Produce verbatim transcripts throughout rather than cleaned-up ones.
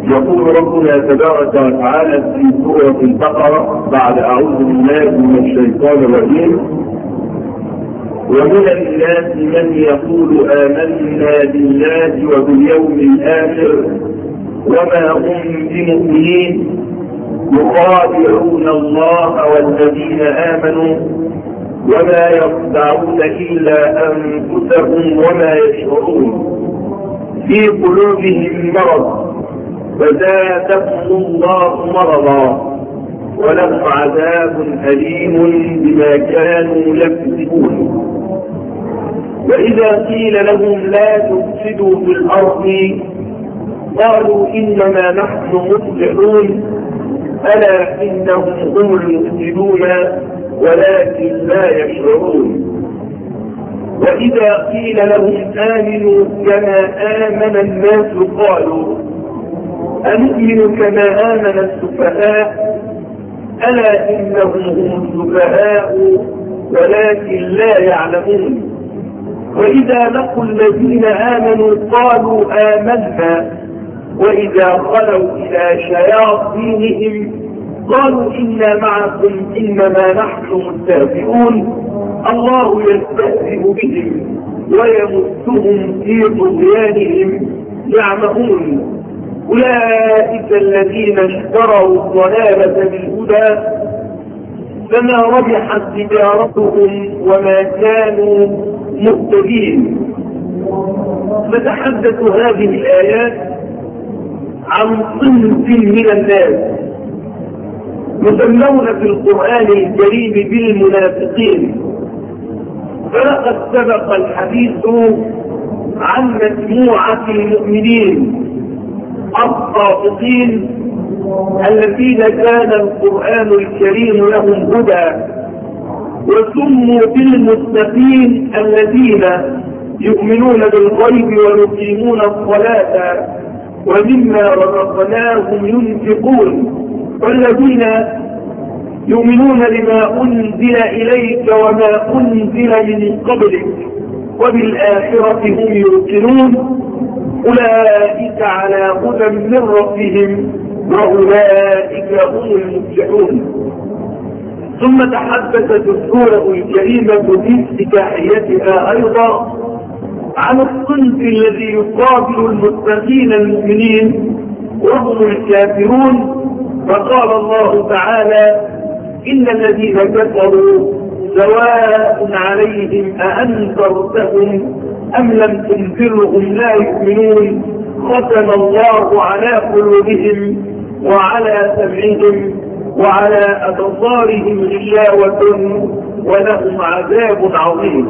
يقول ربنا تبارك وتعالى في سورة البقرة بعد أعوذ بالله من الشيطان الرجيم: ومن الناس من يقول آمنا بالله وباليوم الآخر وما هم بمؤمنين يخادعون الله والذين آمنوا وما يخدعون إلا أنفسهم وما يشعرون في قلوبهم مرض فزادهم الله مرضا ولهم عذاب أليم بما كانوا يكذبون. وإذا قيل لهم لا تفسدوا في الأرض قالوا إنما نحن مصلحون ألا إنهم هم المفسدون ولكن لا يشعرون. وإذا قيل لهم آمنوا كما آمن الناس قالوا أنؤمن كما آمن السفهاء ألا إنهم هم السفهاء ولكن لا يعلمون. وإذا لقوا الذين آمنوا قالوا آمنا وإذا خلوا إلى شياطينهم قالوا إنا معكم إنما نحن مستهزئون الله يستهزئ بهم ويمسهم في طغيانهم يعمهون. أولئك الذين اشتروا الضلالة بالهدى فما ربحت تجارتهم وما كانوا مهتدين. فتحدث هذه الآيات عن صنف من الناس يسمون في القرآن الكريم بالمنافقين. فلقد سبق الحديث عن مجموعة المؤمنين الصادقين الذين كان القرآن الكريم لهم هدى، وسموا بالمتقين الذين يؤمنون بالغيب ويقيمون الصلاة ومما رزقناهم ينفقون، والذين يؤمنون بما أنزل إليك وما أنزل من قبلك وبالآخرة هم يوقنون. أولئك على هدى من ربهم وأولئك هم المفلحون. ثم تحدثت السورة الكريمة في افتتاحيتها أيضا عن الصنف الذي يقابل المتقين المؤمنين وهم الكافرون، فقال الله تعالى: إن الذين كفروا سواء عليهم أأنذرتهم أم لم تنذرهم لا يؤمنون ختم الله على قلوبهم وعلى سمعهم وعلى أبصارهم غشاوة ولهم عذاب عظيم.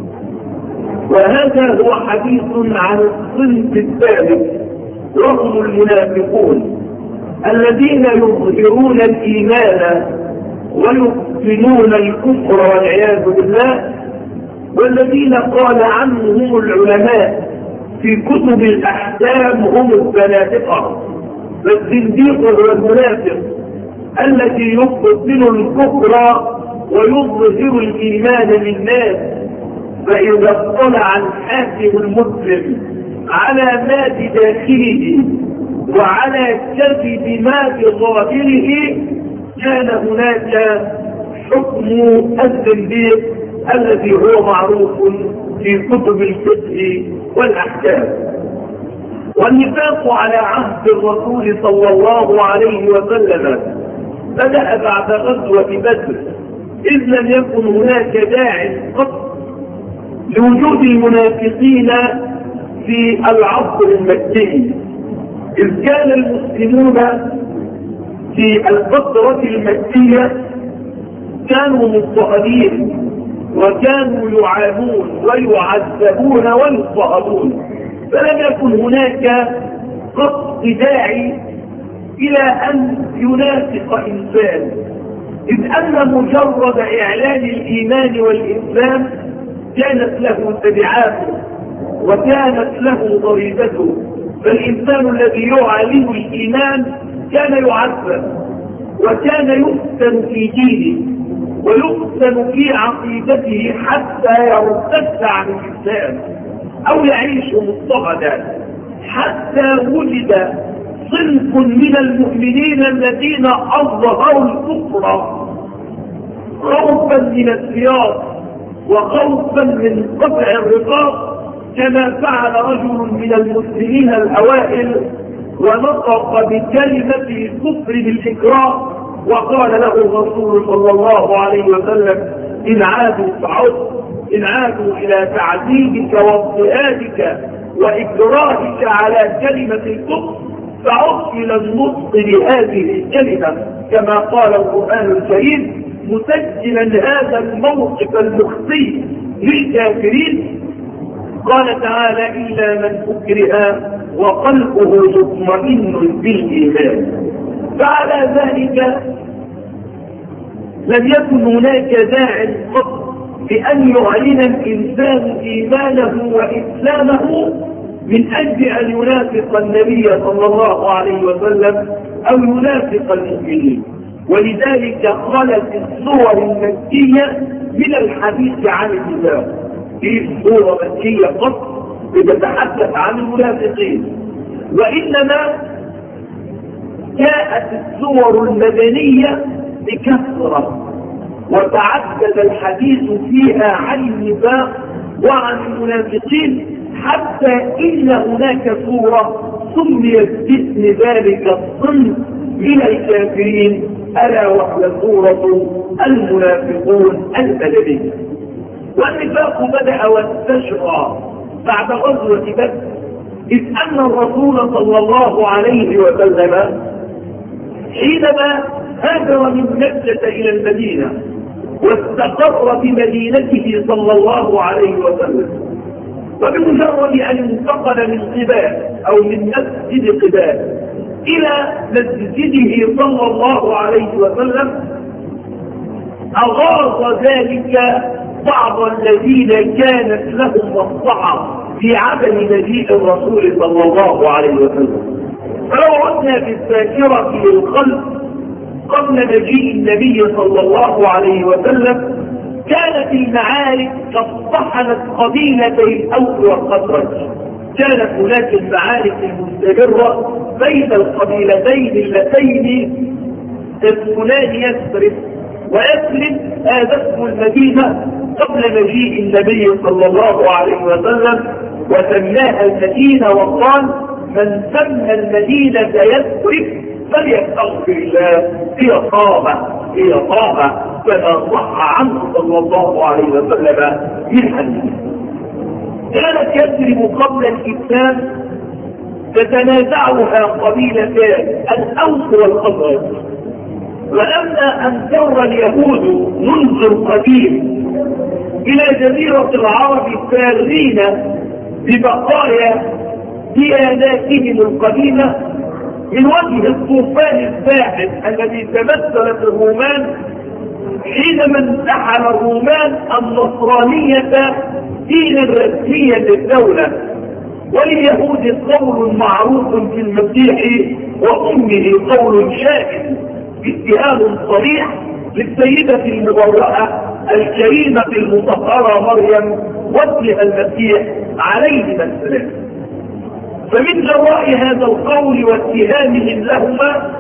وهذا هو حديث عن الصنف الثالث وهم المنافقون الذين يظهرون الإيمان ويبطنون الكفر والعياذ بالله، والذين قال عنهم العلماء في كتب الأحكام هم الزنادقة. فالزنديق هو المنافق الذي يبطن الكفر ويظهر الإيمان للناس. فإذا اطلع الحاكم المسلم على ما بداخله وعلى كذب ما بظاهره كان هناك حكم الزنديق الذي هو معروف في كتب الفقه والأحكام. والنفاق على عهد الرسول صلى الله عليه وسلم بدأ بعد غزوة بدر، إذ لم يكن هناك داع قط لوجود المنافقين في العصر المكي، إذ كان المسلمون في الفترة المكية كانوا مضطهدين وكانوا يعانون ويعذبون ويضطهدون، فلم يكن هناك قط داعي إلى أن ينافق إنسان، إذ أن مجرد إعلان الإيمان والإسلام كانت له تبعاته وكانت له ضريبته. فالإنسان الذي يعلن الإيمان كان يعذب وكان يفتن في دينه ويفتن في عقيدته حتى يرتد عن الإسلام أو يعيش مضطهدا، حتى وجد صنف من المؤمنين الذين أظهروا الكفر خوفا من السياق وخوفا من قطع الرقاب، كما فعل رجل من المسلمين الأوائل ونطق بكلمة الكفر بالإكراه، وقال له الرسول صلى الله عليه وسلم: إن عادوا فعد، إن عادوا إلى تعذيبك واضطهادك وإكراهك على كلمة الكفر فعد إلى النطق بهذه الكلمة، كما قال القرآن الكريم مسجلا هذا الموقف المخزي للكافرين. قال تعالى: إلا من أكره وقلبه مطمئن بالإيمان. فعلى ذلك لم يكن هناك داع قط بأن يعلن الإنسان إيمانه وإسلامه من أجل أن ينافق النبي صلى الله عليه وسلم أو ينافق المؤمنين، ولذلك خلت الصور المكية من الحديث عن النفاق. في صورة مكية قط بتتحدث عن المنافقين، وإنما جاءت الصور المدنية بكثرة وتعدد الحديث فيها عن النفاق وعن المنافقين، حتى إن هناك صورة سميت باسم ذلك الصنف من الكافرين، ألا وهي صورة المنافقون البدنية. والنفاق بدأ وانتشر بعد غزوة بدر، إذ أن الرسول صلى الله عليه وسلم حينما هاجر من مكة إلى المدينة واستقر بمدينته صلى الله عليه وسلم، وبمجرد أن انتقل من قباء أو من مسجد قباء إلى مسجده صلى الله عليه وسلم، أغاظ ذلك بعض الذين كانت لهم مصلحة في عدم مجيء الرسول صلى الله عليه وسلم. فلو عدنا بالذاكرة للخلق قبل مجيء النبي صلى الله عليه وسلم، كانت المعارك قد قبيلتي الأوس والخزرج، كانت هناك المعارك المستمرة بين القبيلتين اللتين تسكنان يثرب، ويثرب هذا اسم المدينة قبل مجيء النبي صلى الله عليه وسلم، وسماها المدينة وقال: من سمى المدينة يثرب فليستغفر الله، هي طابة هي طابة، كما صح عنه صلى الله عليه وسلم من حديث. كانت يثرب قبل الإسلام تتنازعها قبيلتان الأوس والخزرج، ولما أن ثور اليهود منذ القديم إلى جزيرة العرب فارين ببقايا دياناتهم القديمة من وجه الطوفان الباحث الذي تمثل في الرومان حينما انتحل الرومان النصرانية دينا رسميا للدولة، ولليهود قول معروف في المسيح وأمه قول شائع، اتهام صريح للسيدة المبرأة الكريمة المطهرة مريم وابنها المسيح عليهما السلام. فمن جراء هذا القول واتهامهم لهما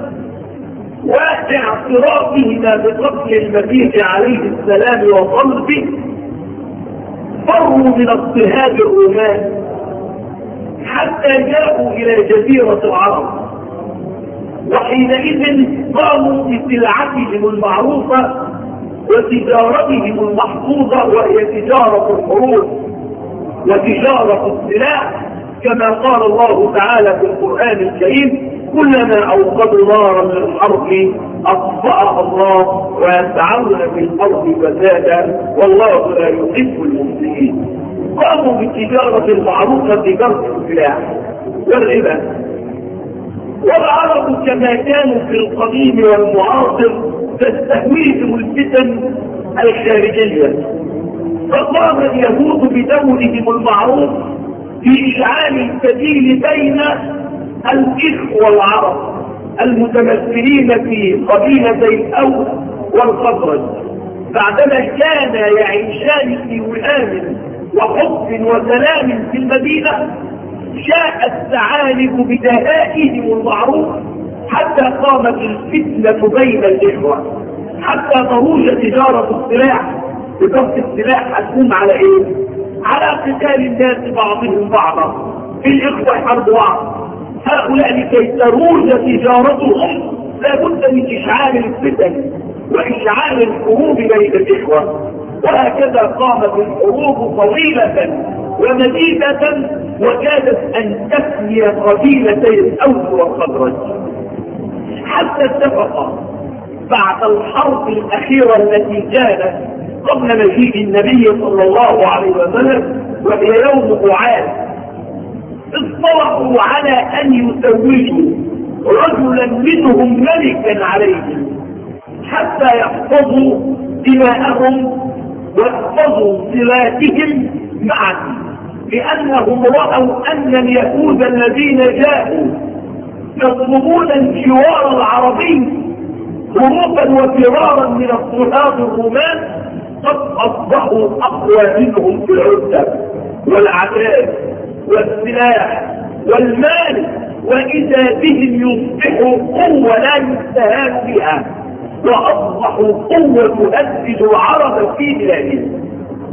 واعترافهما بقتل المسيح عليه السلام وصلبه، فروا من اضطهاد الرومان حتى جاءوا إلى جزيرة العرب، وحينئذ قاموا بسلعتهم المعروفة وتجارتهم المحفوظة، وهي تجارة الحروب وتجارة السلاح، كما قال الله تعالى في القرآن الكريم: كلما أوقدوا نارا للحرب أطفأها الله ويسعون في الأرض فسادا والله لا يحب المفسدين. قاموا بالتجارة المعروفة تجارة السلاح والربا. والعرب كما كانوا في القديم والمعاصر تستهويهم الفتن الخارجية، فقام اليهود بدورهم المعروف في إشعال السبيل بين الإخوة العرب المتمثلين في قبيلتي الأوس والخزرج، بعدما كانا يعيشان في وئام وحب وسلام في المدينة، شاء الثعالب بدهائهم المعروف حتى قامت الفتنة بين الإخوة، حتى ضروج تجارة السلاح بضبط السلاح هتقوم على ايه؟ على قتال الناس بعضهم بعضا، الإخوة يحارب بعض. هؤلاء لكي تروج تجارتهم لابد من إشعال الفتن وإشعال الحروب بين الإخوة، وهكذا قامت الحروب طويلة ومديدة وكادت أن تفني قبيلتي الأوس والخزرج، حتى اتفق بعد الحرب الأخيرة التي كانت قبل مجيء النبي صلى الله عليه وسلم وهي يوم أعاد، اصطلحوا على أن يزوجوا رجلا منهم ملكا عليهم حتى يحفظوا دماءهم ويحفظوا صلاتهم معا، لأنهم رأوا أن اليهود الذين جاءوا يطلبون الجوار العربي هروبا وفرارا من اضطهاد الرومان قد أصبحوا أقوى منهم في العدة والعتاد والسلاح والمال، وإذا بهم يصبحوا قوة لا يستهان بها، وأصبحوا قوة تهدد العرب في بلادهم.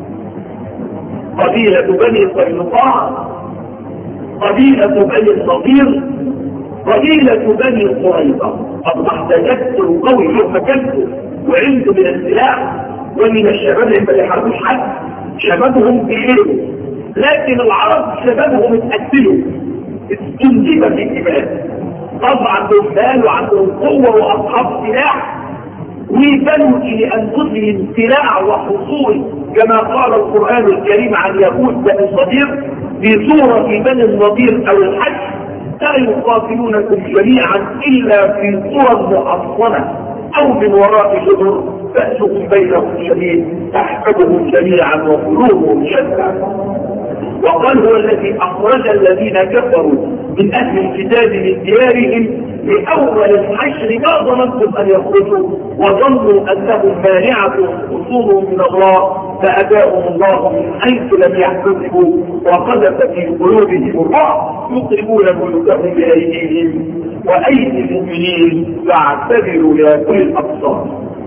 قبيلة بني قينقاع، قبيلة بني النضير، قبيلة بني قريظة أصبحت كسر قوي له مكانته وعنده من السلاح ومن الشباب اللي ما يحاربوش حد، شبابهم بخيره، لكن العرب شبابهم اتقتلوا استنجب في الجبال، طبعا عندهم مال وعندهم قوة وأصحاب سلاح، وبنوا لأنفسهم سلاح وحصول كما قال القرآن الكريم عن يهود بني النضير في سورة بني النضير أو الحج: لا يقاتلونكم جميعا إلا في قرى محصنة أو من وراء جدر بأسهم بينهم شديد تحسبهم جميعا وقلوبهم شتى. وقال هو الذي أخرج الذين كفروا من أهل الكتاب من ديارهم لأول الحشر ما ظننتم أن يخرجوا وظنوا أنهم مانعتهم أصولهم من الله فأتاهم الله من حيث لم يحتسبوا وقذف في قلوبهم الرعب يقربون بيوتهم بأيديهم وأيدي المؤمنين فاعتبروا يا كل الأبصار.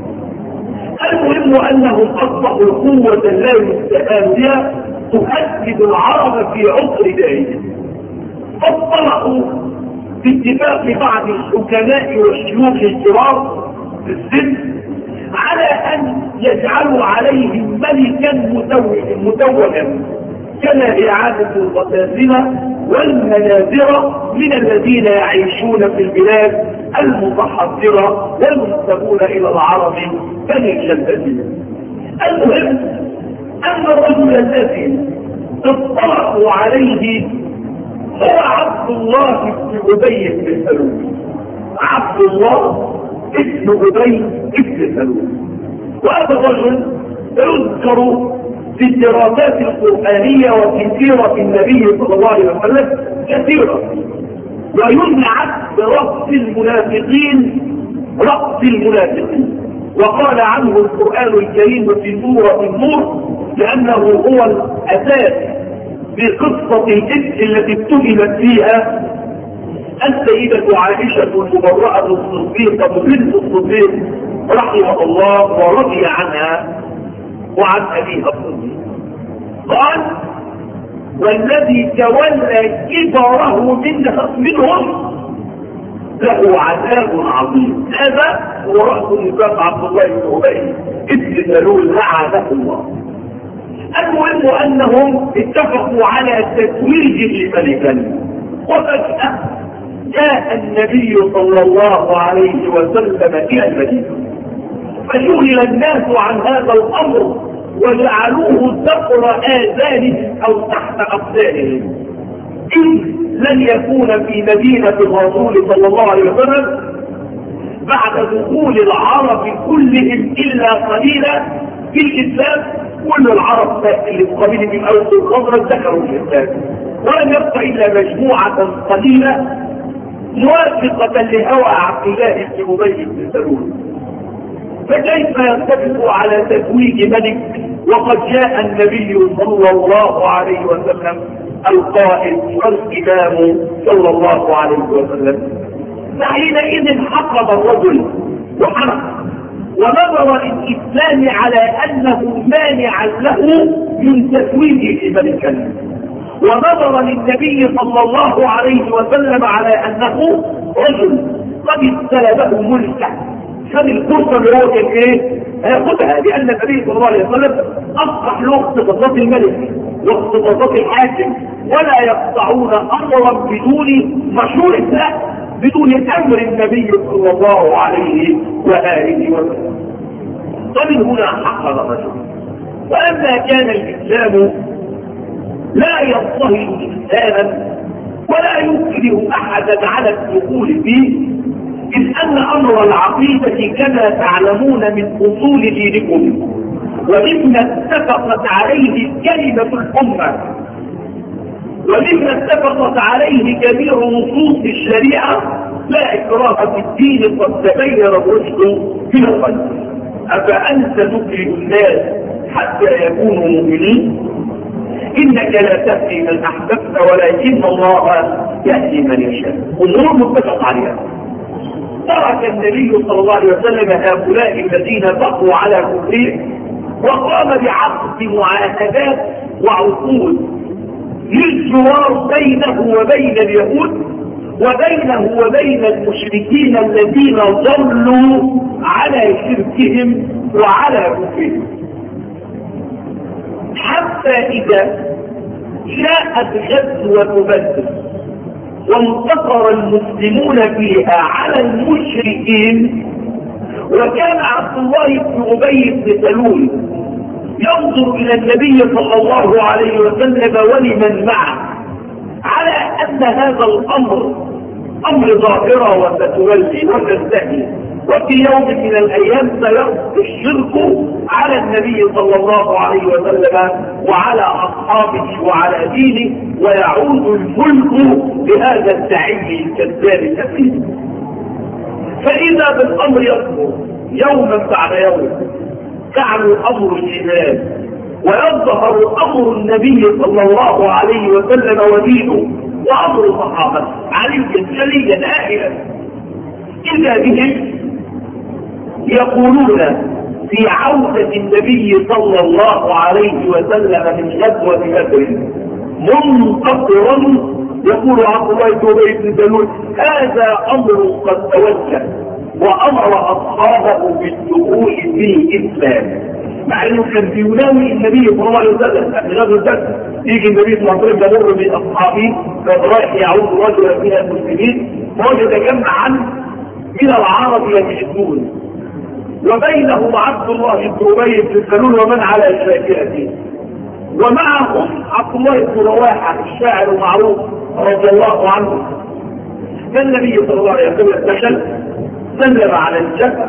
المهم أنهم أصبحوا قوة لا يستهان بها تهدد العرب في عقر دائهم، فاطلقوا باتفاق بعض الحكماء والشيوخ الكبار في السن على أن يجعلوا عليهم ملكا متوجا كما هي عادة الغساسنة والمنازرة من الذين يعيشون في البلاد المتحضرة والمنتمون إلى العرب بني الجلدين. المهم أن الرجل الذي اطلقوا عليه هو عبد الله بن أبي بن سلول، عبد الله ابن أبي بن سلول. وهذا الرجل يذكر في الدراسات القرآنية وفي سيرة النبي صلى الله عليه وسلم كثيرا، وينعت برأس المنافقين رأس المنافقين، وقال عنه القرآن الكريم في سورة النور لأنه هو الأساس في قصة الإفك التي اتهمت فيها السيدة عائشة المبرأة الصديقة بنت الصديق رحمه الله ورضي عنها وعن أبيها الصديق. قال: والذي تولى كبره منهم له عذاب عظيم. هذا هو رأس النفاق عبد الله بن أبي بن سلول لعنه الله. المهم أنهم اتفقوا على تتويج لملكا، وفجأة جاء النبي صلى الله عليه وسلم إلى المدينة، فشغل الناس عن هذا الأمر وجعلوه ثقل آذانهم أو تحت أقدامهم، إذ لن يكون في مدينة الرسول صلى الله عليه وسلم بعد دخول العرب كلهم إلا قليلا في الإسلام. كل العرب اللي في قبيلة الأوس والخزرج دخلوا في الإسلام، ولم يبق إلا مجموعة قليلة موافقة لهوى عبد الله بن أبي بن سلول. فكيف يتفق على تتويج ملك وقد جاء النبي صلى الله عليه وسلم القائد والإمام صلى الله عليه وسلم. فحينئذ حقب الرجل وحرق ونظر الإسلام على أنه مانع له من تسويده ملكا، ونظر للنبي صلى الله عليه وسلم على أنه رجل قد استلبه ملكه، خد الفرصة اللي هو كان ايه هياخدها، لأن النبي صلى الله عليه وسلم أصبح له اختصاصات الملك واختصاصات الحاكم، ولا يقطعون أمرا بدون مشورة بدون أمر النبي صلى الله عليه وآله وسلم. ومن هنا حقق الرجل. ولما كان الإسلام لا يضطهد إنسانا ولا يكره أحدا على الدخول فيه، إذ أن أمر العقيدة كما تعلمون من أصول دينكم ومما اتفقت عليه كلمة الأمة ومما اتفقت عليه جميع نصوص الشريعة، لا إكراه في الدين قد تبين الرشد من الغي. أفأنت تكره الناس حتى يكونوا مؤمنين؟ إنك لا تهدي من أحببت ولكن الله يهدي من يشاء. أمور متفق عليها. ترك النبي صلى الله عليه وسلم هؤلاء الذين بقوا على كفرهم وقام بعقد معاهدات وعقود للجوار بينه وبين اليهود وبينه وبين المشركين الذين ظلوا على شركهم وعلى كفرهم، حتى إذا جاءت غزوة بدر وانتصر المسلمون فيها على المشركين، وكان عبد الله بن أبي بن سلول ينظر إلى النبي صلى الله عليه وسلم ولمن معه على أن هذا الأمر أمر ظاهرة وستولي وتنتهي، وفي يوم من الأيام سيرد الشرك على النبي صلى الله عليه وسلم وعلى أصحابه وعلى دينه، ويعود الملك بهذا الداعي الكذاب الكثير. فإذا بالأمر يصبر يوما بعد يوم يعلو أمر الإيمان ويظهر أمر النبي صلى الله عليه وسلم ودينه وأمر الصحابة عليا جليا آخرا، إذا بهم يقولون في عودة النبي صلى الله عليه وسلم من غزوة بدر منتصرا، يقول عبد الله بن أبي بن سلول هذا أمر قد توجه، وأمر أصحابه بالدخول في الإسلام، مع أنه كان بيناوي النبي صلى الله عليه وسلم في غزوة بدر يجي النبي صلى الله عليه وسلم يمر بأصحابه فرايح يعود رجلا من المسلمين ووجد جمعا من العرب يمشون وبينهم عبد الله بن أبي بن سلول ومن على شاكلته، ومعهم عبد الله بن رواحة الشاعر المعروف رضي الله عنه. فالنبي صلى الله عليه وسلم دخل سلم على الجبل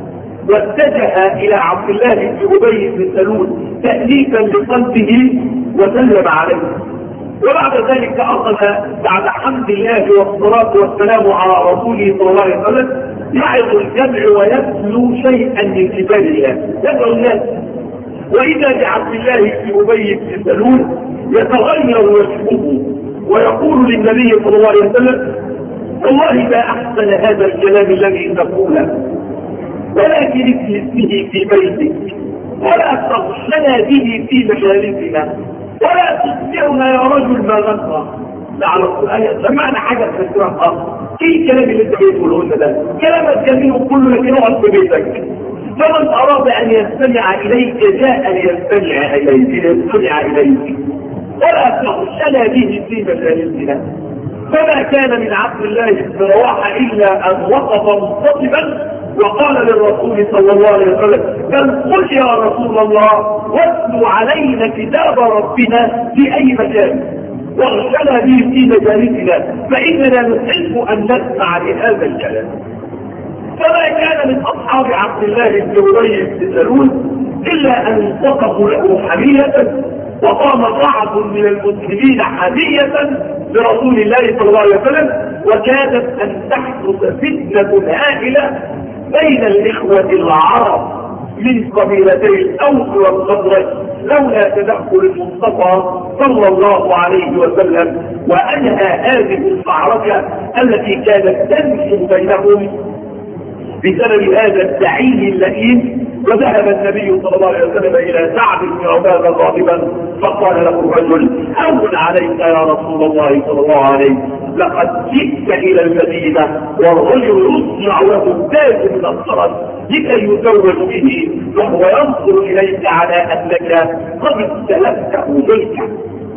واتجه إلى عبد الله بن أبي بن سلول تأليفا لقلبه وسلم عليه، وبعد ذلك أخذ بعد حمد الله والصلاة والسلام على رسوله صلى الله عليه وسلم يعظ الجمع ويتلو شيئا من كتاب الله يدعو الناس. وإذا بعبد الله بن أبي بن سلول يتغير وجهه ويقول للنبي صلى الله عليه وسلم والله ما أحسن هذا الكلام الذي تقوله، ولكن اجلس به في بيتك ولا تغشنا به في مجالسنا ولا تسمعنا يا رجل ما نقرأ. لعل القرآن سمعنا حاجة في القراءة، ايه الكلام اللي انت بتقوله لنا ده؟ كلامك جميل كله لكن اقعد في بيتك. فمن أراد أن يستمع إليك جاء ليستمع إليك ليستمع إليك ولا تغشنا به في مجالسنا. فما كان من عبد الله بن رواحة إلا أن وقف منتصبا وقال للرسول صلى الله عليه وسلم بل قل يا رسول الله واتلو علينا كتاب ربنا في أي مكان واغشنا به في مجالسنا فإننا نحب أن نسمع لهذا الكلام. فما كان من أصحاب عبد الله بن أبي بن سلول إلا أن وقفوا له حمية، وقام بعض من المسلمين حمية برسول الله صلى الله عليه وسلم، وكادت أن تحدث فتنة هائلة بين الإخوة العرب من قبيلتي الأوس والخزرج لولا تدخل المصطفى صلى الله عليه وسلم وأنهى هذه المعركة التي كانت تنشب بينهم بسبب هذا الزعيم اللئيم. وذهب النبي صلى الله عليه وسلم إلى سعد بن عبادة غاضبا فقال له الرجل: هون عليك يا رسول الله صلى الله عليه وسلم، لقد جئت إلى المدينة والرجل يصنع له التاج من الصرف لكي يزوج به، وهو ينظر إليك على أنك قد استلمته بيتك.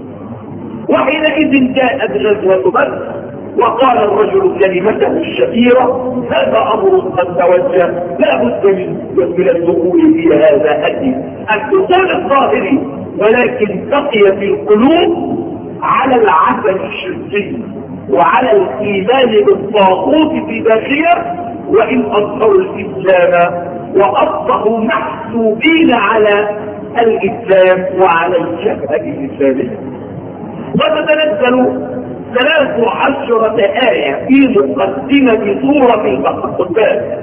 وحينئذ جاءت غزوة بدر وقال الرجل كلمته الشهيرة: هذا أمر قد توجه، لا بد من الدخول في هذا الدين. الدخول الظاهري ولكن بقي في القلوب على العسل الشركي وعلى الإيمان بالطاغوت في داخله، وإن أظهروا الإسلام وأصبحوا محسوبين على الإسلام وعلى الجبهة الإسلامية. وتتنزل ثلاث عشرة آية في مقدمة سورة الأحزاب،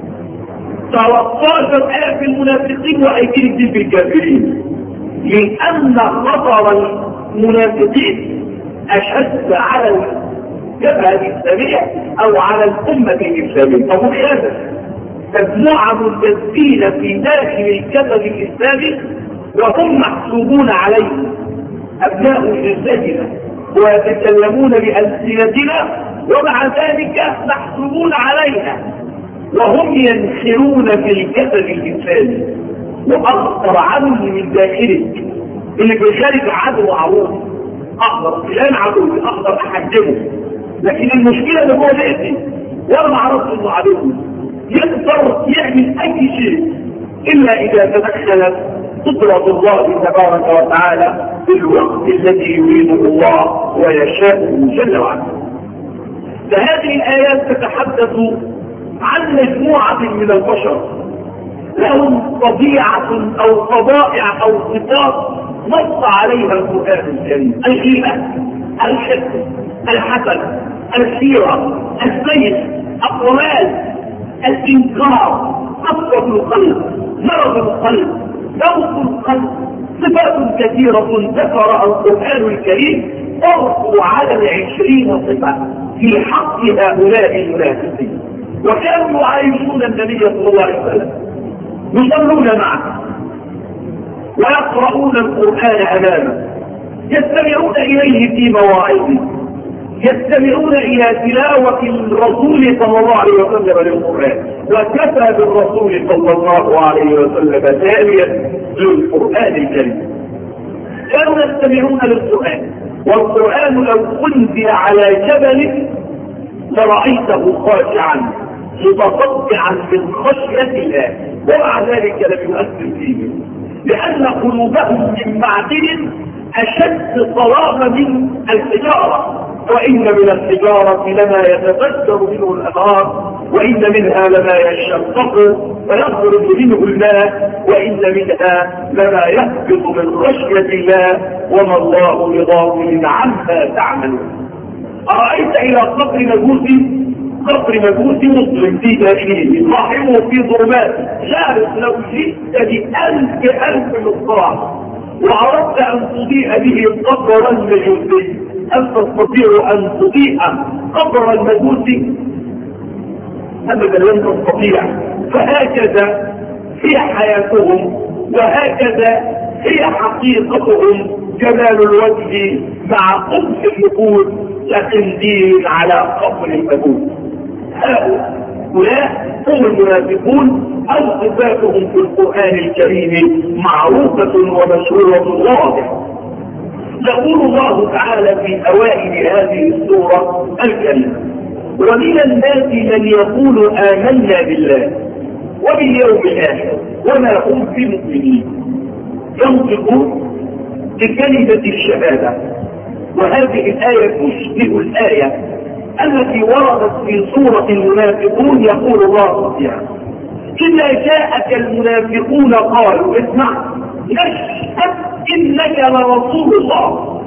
ثلاث عشرة آية في المنافقين وأيديهم في الكافرين، لأن خطر المنافقين أشد على الجبهة الإسلامية أو على الأمة الإسلامية. فهم هذا مجموعة متسبين في داخل الجبهة الإسلامي وهم محسوبون عليه، أبناء جنسنا ويتكلمون بألسنتنا ومع ذلك محسوبون علينا، وهم ينخرون في الجسد الإنساني. وأخطر عدو من داخلك اللي بيخارج عدو معروف، أخطر فلان عدو، أخطر أحجمه، لكن المشكلة اللي هو لقيتي وأنا معرفش إنه عدو، يقدر يعمل أي شيء إلا إذا تدخلت قدرة الله تبارك وتعالى في الوقت الذي يريده الله ويشاء جل وعلا. فهذه الآيات تتحدث عن مجموعة من البشر لهم طبيعة أو طبائع أو صفات نص عليها القرآن الكريم: الغيبة، الحقد، الحسد، السيرة، السيف، الضلال، الإنكار، قسوة القلب، مرض القلب، ذوق القلب، صفات كثيرة ذكرها القرآن الكريم أرسل على العشرين صفة في حق هؤلاء المنافقين. وكانوا يعايشون النبي صلى الله عليه وسلم، يصلون معه ويقرؤون القرآن أمامه، يستمعون إليه في مواعظه، يستمعون إلى تلاوة الرسول صلى الله عليه وسلم للقرآن، وكفى بالرسول صلى الله عليه وسلم تاليا للقرآن الكريم. كانوا يستمعون للقرآن، والقرآن لو أنزل على جبل لرأيته خاشعا متصدعا من خشية الله، ومع ذلك لم يؤثر فيه، لأن قلوبهم من معدن أشد صلابة من الحجارة. وإن من الحجارة لما يتفجر منه الأنهار، وإن منها لما يشقق فيخرج منه الماء، وإن منها لما يهبط من خشية الله، وما الله بغافل عما تعملون. أرأيت إلى قبر مجوسي، قبر مجوسي مسلم في داخله صاحبه في ظلمات، جالس لو جئت بألف ألف مصراع وأردت أن تضيء به قبر المجوسي، هل تستطيع أن تضيء قبر المجوسي؟ أبدا لن تستطيع. فهكذا هي حياتهم، وهكذا هي حقيقتهم، جمال الوجه مع قبح النفوس كخنزير على قبر المجوس. هؤلاء هم المنافقون، أو صفاتهم في القرآن الكريم معروفة ومشهورة واضحة. يقول الله تعالى في أوائل هذه السورة الكريمة: ومن الناس من يقول آمنا بالله وباليوم الآخر وما هم بمؤمنين، ينطقون بكلمة الشهادة. وهذه الآية تشبه الآية التي وردت في سورة المنافقون، يقول الله فيها: إذا جاءك المنافقون قالوا اسمع نشهد إنك لرسول الله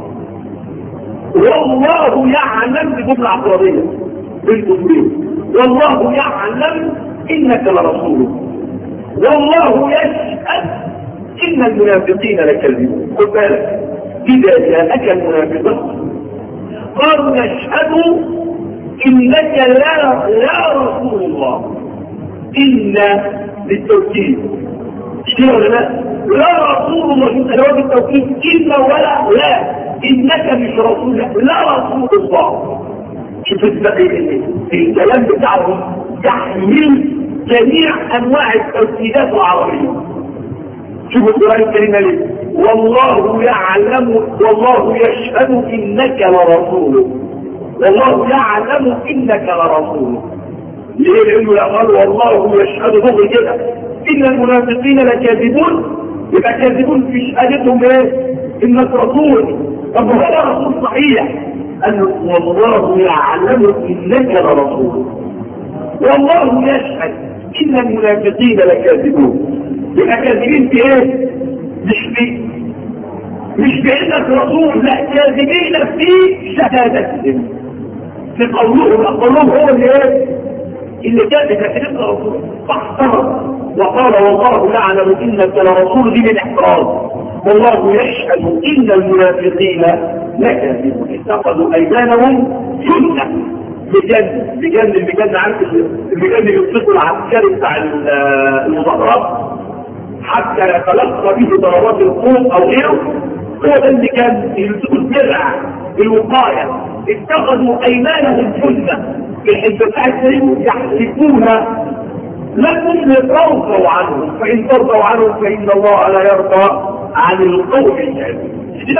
والله يعلم، بجملة عقربية بالكفرين، والله يعلم إنك لرسوله. والله يشهد إن المنافقين لكاذبون. خد بالك، إذا جاءك المنافقون قالوا نشهد إنك لا لا رسول الله، إن بالتوكيد شيء ولا لا؟ لا رسول الله، أنت لو بالتوكيد إن ولا لا، إنك مش رسول، لا رسول الله. شوف الكلام بتاعهم يحمل جميع أنواع التوكيدات العربية. شوف القرآن الكريم ليه؟ والله يعلم والله يشهد إنك لرسوله، والله يعلم إنك لرسوله. ليه؟ لأنه قال والله يشهد ضغط كده إن المنافقين لكاذبون، يبقى كاذبون في شهادتهم ايه؟ إنك رسول. طب هو رسول صحيح؟ أنه والله يعلم إنك لرسول، والله يشهد إن المنافقين لكاذبون. يبقى كاذبين في ايه؟ مش في مش بإنك رسول، لا، كاذبين في شهادتهم، في قولهم. قولهم هو اللي ايه؟ اللي كاذب لكن رسول. فاحترم وقال والله يعلم إنك لرسول، دي من احترام. والله يشهد إن المنافقين لكاذبون، اتخذوا أيمانهم جنة. بجد بجد بجد عارف بجد يطلقوا العسكري بتاع المظاهرات حتى يتلقى به ضربات القوم او غيره، هو ده اللي كان يلتقوا الدرع بالوقايه. اتخذوا ايمانهم جنه، بحيث يحلفون لكم لترضوا عنهم، فان ترضوا عنهم فان الله لا يرضى عن القوم الكافرين.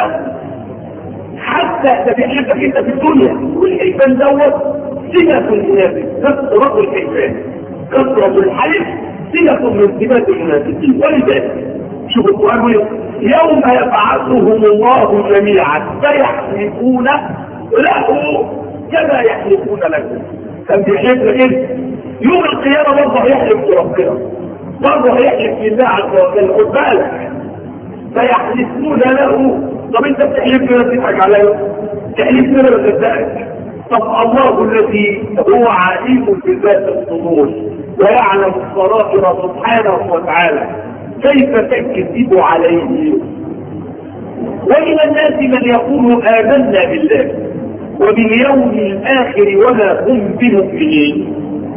حتى ده بيحبك انت في الدنيا، والحيفان دوت صفه المنافق، كثره الحيفان، كثره الحلف صفه من صفات المنافقين. ولذلك شوف القران يوم يبعثهم الله جميعا فيحلفون له كما يحلفون لكم. كان بيحلف ايه؟ يوم القيامه برضه هيحلف بربنا، برضه هيحلف بالله عز وجل. خد بالك، فيحلفون له. طب انت بتحلف لنا تضحك عليا؟ تحلف لنا بصدقك. طب الله الذي هو عليم بذات الصدور ويعلم السرائر سبحانه وتعالى، كيف تكذب عليه؟ ومن الناس من يقول آمنا بالله وباليوم الآخر وما هم بمؤمنين.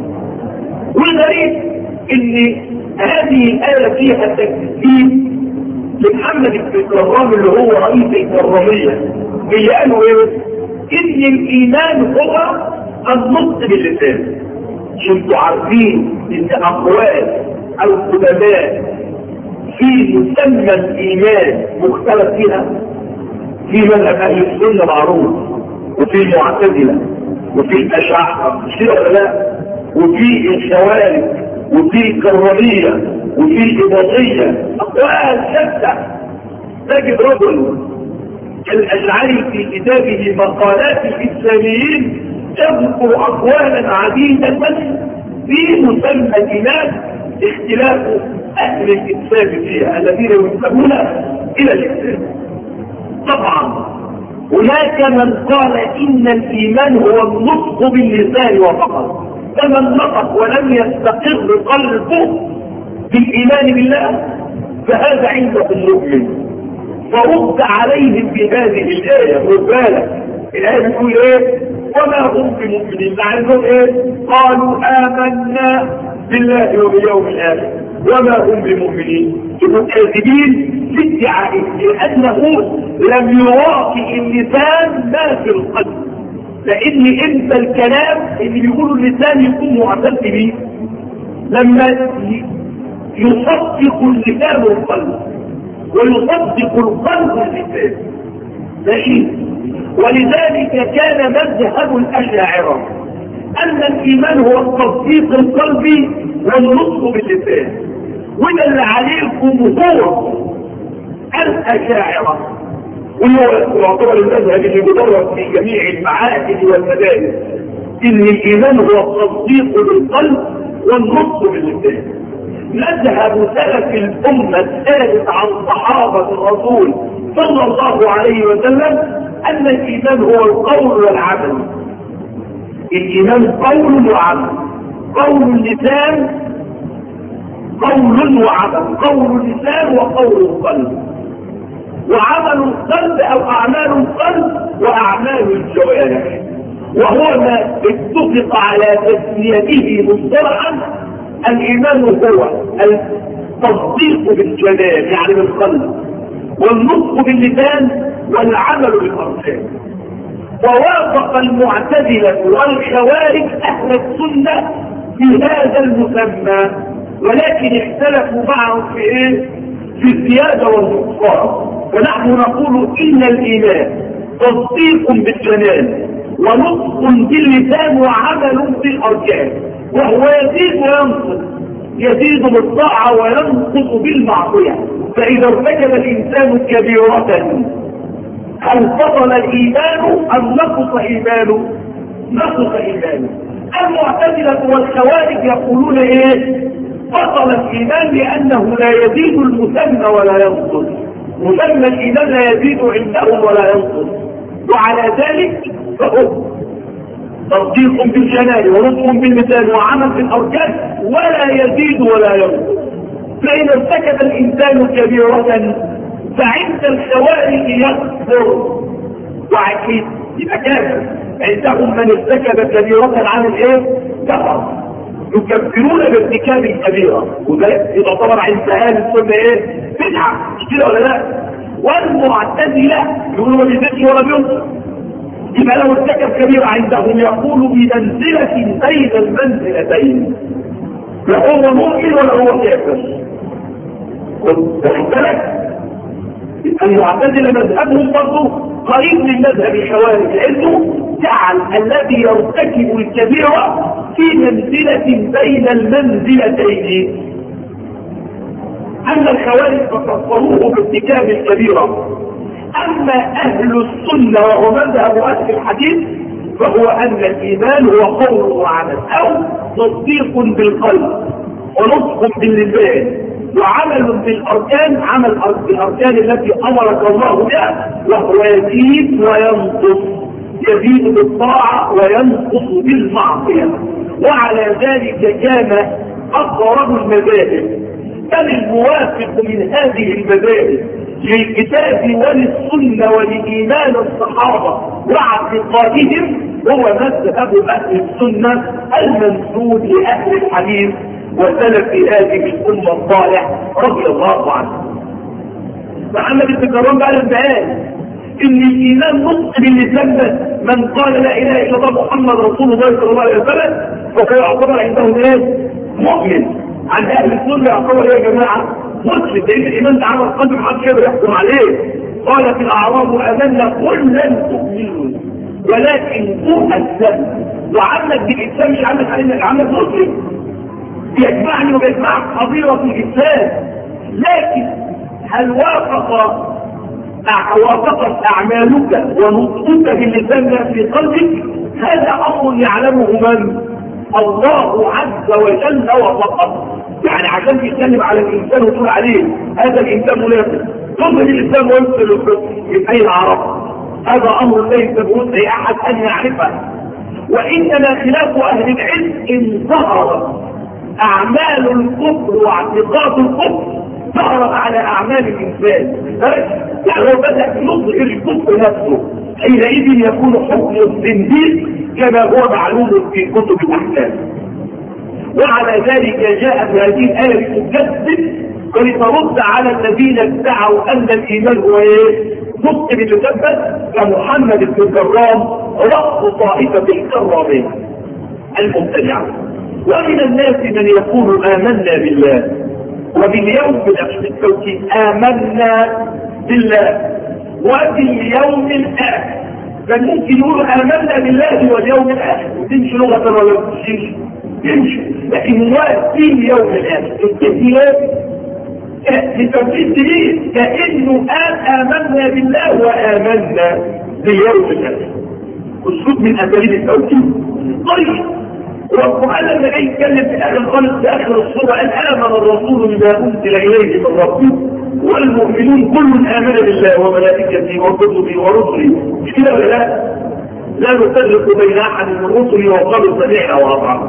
والغريب ان هذه الآية فيها تكذيب لمحمد بن كرام اللي هو رئيس الكرامية. اللي قالوا ايه؟ ان الايمان هو النطق باللسان. انتوا عارفين ان اقوال القدماء في مسمى الايمان مختلف فيها. في مذهب اهل السنه معروف، وفي المعتزله، وفي الاشاعره، مش كده ولا لا؟ وفي الخوارج، وفي الكراميه، وفي الإباضية، أقوال شتى. تجد رجل الأشعري في كتابه مقالات الإسلاميين يذكر أقوالا عديدة في مسمى الإيمان، اختلاف أهل الإسلام فيها الذين ينسبون إلى الإسلام. طبعا هناك من قال إن الإيمان هو النطق باللسان وفقط، فمن نطق ولم يستقر قلبه بالإيمان بالله فهذا عندكم مؤمن. فرد عليهم بهذه الآية. خد بالك، الآية بتقول إيه؟ وما هم بمؤمنين. لعلهم إيه؟ قالوا آمنا بالله وباليوم الآخر وما هم بمؤمنين. يبقوا كاذبين في ادعائهم لأنه لم يواطئ اللسان ما في القلب. لأن أنت الكلام اللي بيقوله اللسان يكون معتد به لما يصدق اللسان القلب ويصدق القلب اللسان. ماشي. ولذلك كان مذهب الأشاعرة أن الإيمان هو التصديق القلبي والنطق باللسان، وده اللي عليه جمهور الأشاعرة، وهو يعتبر المذهب اللي مدرس في جميع المعاهد والمدارس، إن الإيمان هو التصديق بالقلب والنطق باللسان. مذهب سلف الأمة الثالث عن صحابة الرسول صلى الله عليه وسلم أن الإيمان هو القول والعمل. الإيمان قول وعمل. قول اللسان قول وعمل، قول اللسان وقول القلب، وعمل القلب او اعمال القلب واعمال الجوارح، وهو ما اتفق على تسميته مصطلحا الايمان هو التصديق بالجنان يعني بالقلب، والنطق باللسان، والعمل بالاركان. ووافق المعتزلة والخوارج اهل السنة في هذا المسمى، ولكن اختلفوا معهم في ايه؟ في الزيادة والنقصان. فنحن نقول ان الايمان تصديق بالجنان ونطق باللسان وعمل بالاركان، وهو يزيد وينقص، يزيد بالطاعة وينقص بالمعصية. فاذا ارتكب الانسان كبيرة هل بطل الايمان ام نقص ايمانه؟ نقص ايمانه. المعتزلة والخوارج يقولون ايه؟ بطل الايمان لانه لا يزيد المسمى ولا ينقص، مسمى الايمان لا يزيد عندهم ولا ينقص، وعلى ذلك فهو تصديق بالجنان ونطق باللسان وعمل بالاركان ولا يزيد ولا ينقص. فاذا ارتكب الانسان كبيرة فعند الخوارج يكفر، وعكيد يبقى كافر. عندهم من ارتكب كبيرة عن الايه؟ كفر. يكفرون بارتكاب الكبيرة، وده يعتبر عند اهل السنة ايه؟ بدعة، مش كده ولا لا؟ والمعتزلة يقولوا ما بيزيدش ولا بينقص. يبقى لو ارتكب كبيرة عندهم يقول بمنزلة بين المنزلتين، لا هو مؤمن ولا هو كافر. واخد بالك؟ المعتزلة مذهبهم برضه قريب من مذهب الخوارج، لانه جعل الذي يرتكب الكبيرة في منزلة بين المنزلتين. اما الخوارج فكفروه بارتكاب الكبيرة. اما اهل السنة وهو مذهب اهل الحديث فهو ان الايمان هو قول وعمل، او تصديق بالقلب ونطق باللسان وعمل بالاركان، عمل بالاركان التي امرك الله بها، وهو يزيد وينقص، يزيد بالطاعة وينقص بالمعصية. وعلى ذلك كان اقرب المذاهب، بل الموافق من هذه المذاهب للكتاب وللسنة ولإيمان الصحابة واعتقادهم هو مذهب أهل السنة المنسوب لأهل الحديث وسلف هذه الأمة الصالح رضي الله عنه. محمد بن كرام بقى لما قال إن الإيمان نطق باللسان، من قال لا إله إلا الله محمد رسول الله صلى الله عليه وسلم فهو يعتبر عندهم إيه؟ مؤمن. عن أهل السنة يعتبر إيه يا جماعة؟ مسلم، لأن الإيمان ده عمل قلب محدش يقدر يحكم عليه. قالت الأعراب آمنا قل لن تؤمنوا ولكن تؤسلموا. وعملك بالإسلام مش عملك علينا، عملك مسلم يجمعني ويجمعك قضية الإسلام. لكن هل وافق وافقت أعمالك ونطقك باللسان في قلبك؟ هذا أمر يعلمه من؟ الله عز وجل وفقط. يعني عشان تتكلم على الإنسان وتقول عليه هذا الإنسان منافق، ثم الإنسان ويمثل الكفر، من أين عرف؟ هذا أمر ليس بوسع أحد أن يعرفه. وإنما خلاف أهل العلم إن ظهرت أعمال الكفر واعتقاد الكفر ظهرت على أعمال الإنسان، يعني هو بدأ يظهر الكفر نفسه، حينئذ يكون حكم الزنديق كما هو معلوم في كتب الأحكام. وعلى ذلك جاءت هذه الآية لتكذب ولترد على الذين ادعوا أن الإيمان هو إيه؟ نطق باللسان، كمحمد بن كرام رأس طائفة الكرامين المبتدعة. ومن الناس من يقول آمنا بالله وباليوم الآخر، بالتوكيد آمنا بالله وباليوم الآخر. فممكن يقولوا آمنا بالله واليوم الآخر تمشي لغة ولا تمشيش؟ يمشي. لكن وباليوم الآخر التسميات لتوكيد دليل كأنه قال آمنا بالله وآمنا باليوم الآخر، أسلوب من أساليب التوكيد. طيب والقرآن لما جاي يتكلم في آخر خالص في آخر الصورة قال آمن الرسول بما أنزل إليه من ربه والمؤمنون كل آمن بالله وملائكته وكتبه ورسله. مش كده ولا لا؟ لا نفرق بين أحد من رسله وقالوا سمعنا وأطعنا.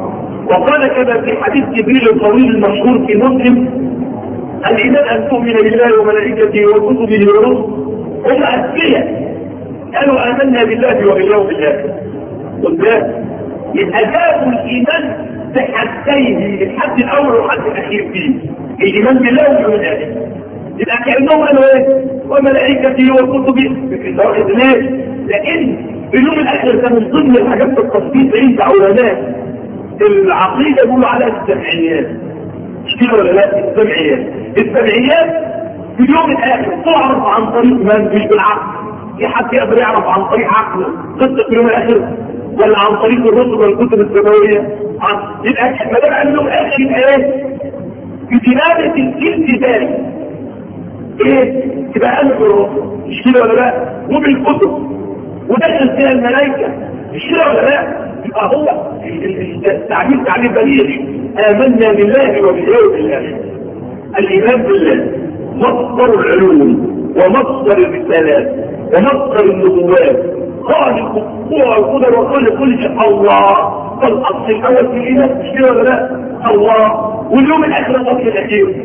وقال كما في حديث جبريل الطويل المشهور في مسلم: الإيمان أن تؤمن بالله وملائكته وكتبه ورسله. هم أذكياء قالوا آمنا بالله وباليوم الآخر. قلنا يبقى جابوا الإيمان بحدين، الحد الأول والحد الأخير فيه الإيمان بالله واليوم الآخر. يبقى كأنهم قالوا إيه؟ وملائكته وكتبه. ليه؟ لأن اليوم الآخر كان من ضمن الحاجات التصفيق عند علماء العقيدة يقولوا على السمعيات. مش كده ولا لا؟ السمعيات السمعيات في اليوم الآخر تعرف عن طريق من؟ مش بالعقل. في حد يقدر يعرف عن طريق عقله قصة اليوم الآخر ولا عن طريق الرسل والكتب السماوية؟ يبقى ما دام قال له آخر ايه؟ بتلاوة الالتزام ايه؟ تبقى قال الرسل. مش كده ولا لا؟ وبالكتب ودخل فيها الملائكة. مش كده ولا لا؟ يبقى هو التعبير تعبير بليغ: آمنا بالله وباليوم الآخر. الإيمان بالله مصدر العلوم ومصدر الرسالات ومصدر النبوات، خالق القوى والقدر وخالق كل شيء الله. فالأصل الأول في الإيمان مش كده ولا لا؟ الله. واليوم الآخر الأصل الأخير.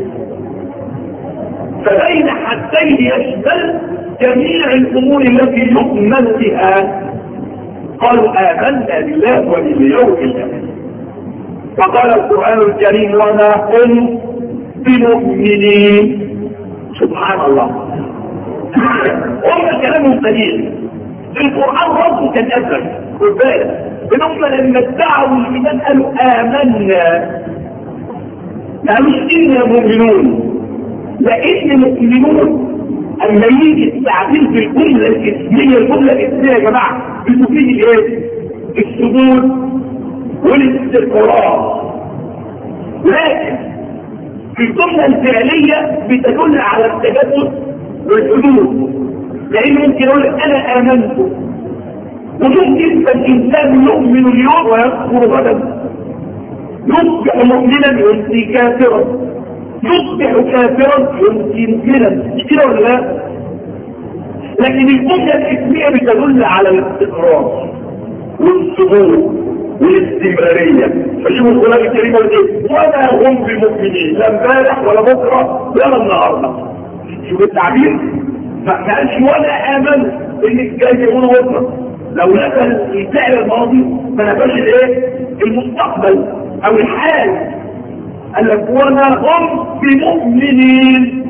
فبين حدين يشمل جميع الأمور التي يؤمن بها. قالوا آمنا بالله وباليوم الآخر. فقال القرآن الكريم: وما هم بمؤمنين. سبحان الله. هم كلامهم قليل. القرآن ربه كان أسر. خد بالك إنهم لما ادعوا الإيمان قالوا آمنا، ما قالوش إنا مؤمنون. لأن مؤمنون أما يجي التعبير في الجملة الاسمية، الجملة الاسمية يا جماعة بتفيد الايه؟ الثبوت والاستقرار. لكن في الجملة الفعلية بتدل على التجدد والحدوث. لأن ممكن يقول أنا آمنت، وممكن الإنسان يؤمن اليوم ويكفر غدا، يصبح مؤمنا يمسي كافرا، يصبح كافرا يمسي مؤمنا. مش كده ولا لا؟ لكن الجملة الاسمية بتدل على الاستقرار والثبوت والاستمرارية. فشوفوا القرآن الكريم ايه؟ وما هم بمؤمنين، لا امبارح ولا بكره ولا النهارده. شوف التعبير، ما قالش ولا آمن انك جاي يقولوا بكره. لو نزل الفعل الماضي ما نفاش الايه؟ المستقبل او الحال. قال لك وما هم بمؤمنين.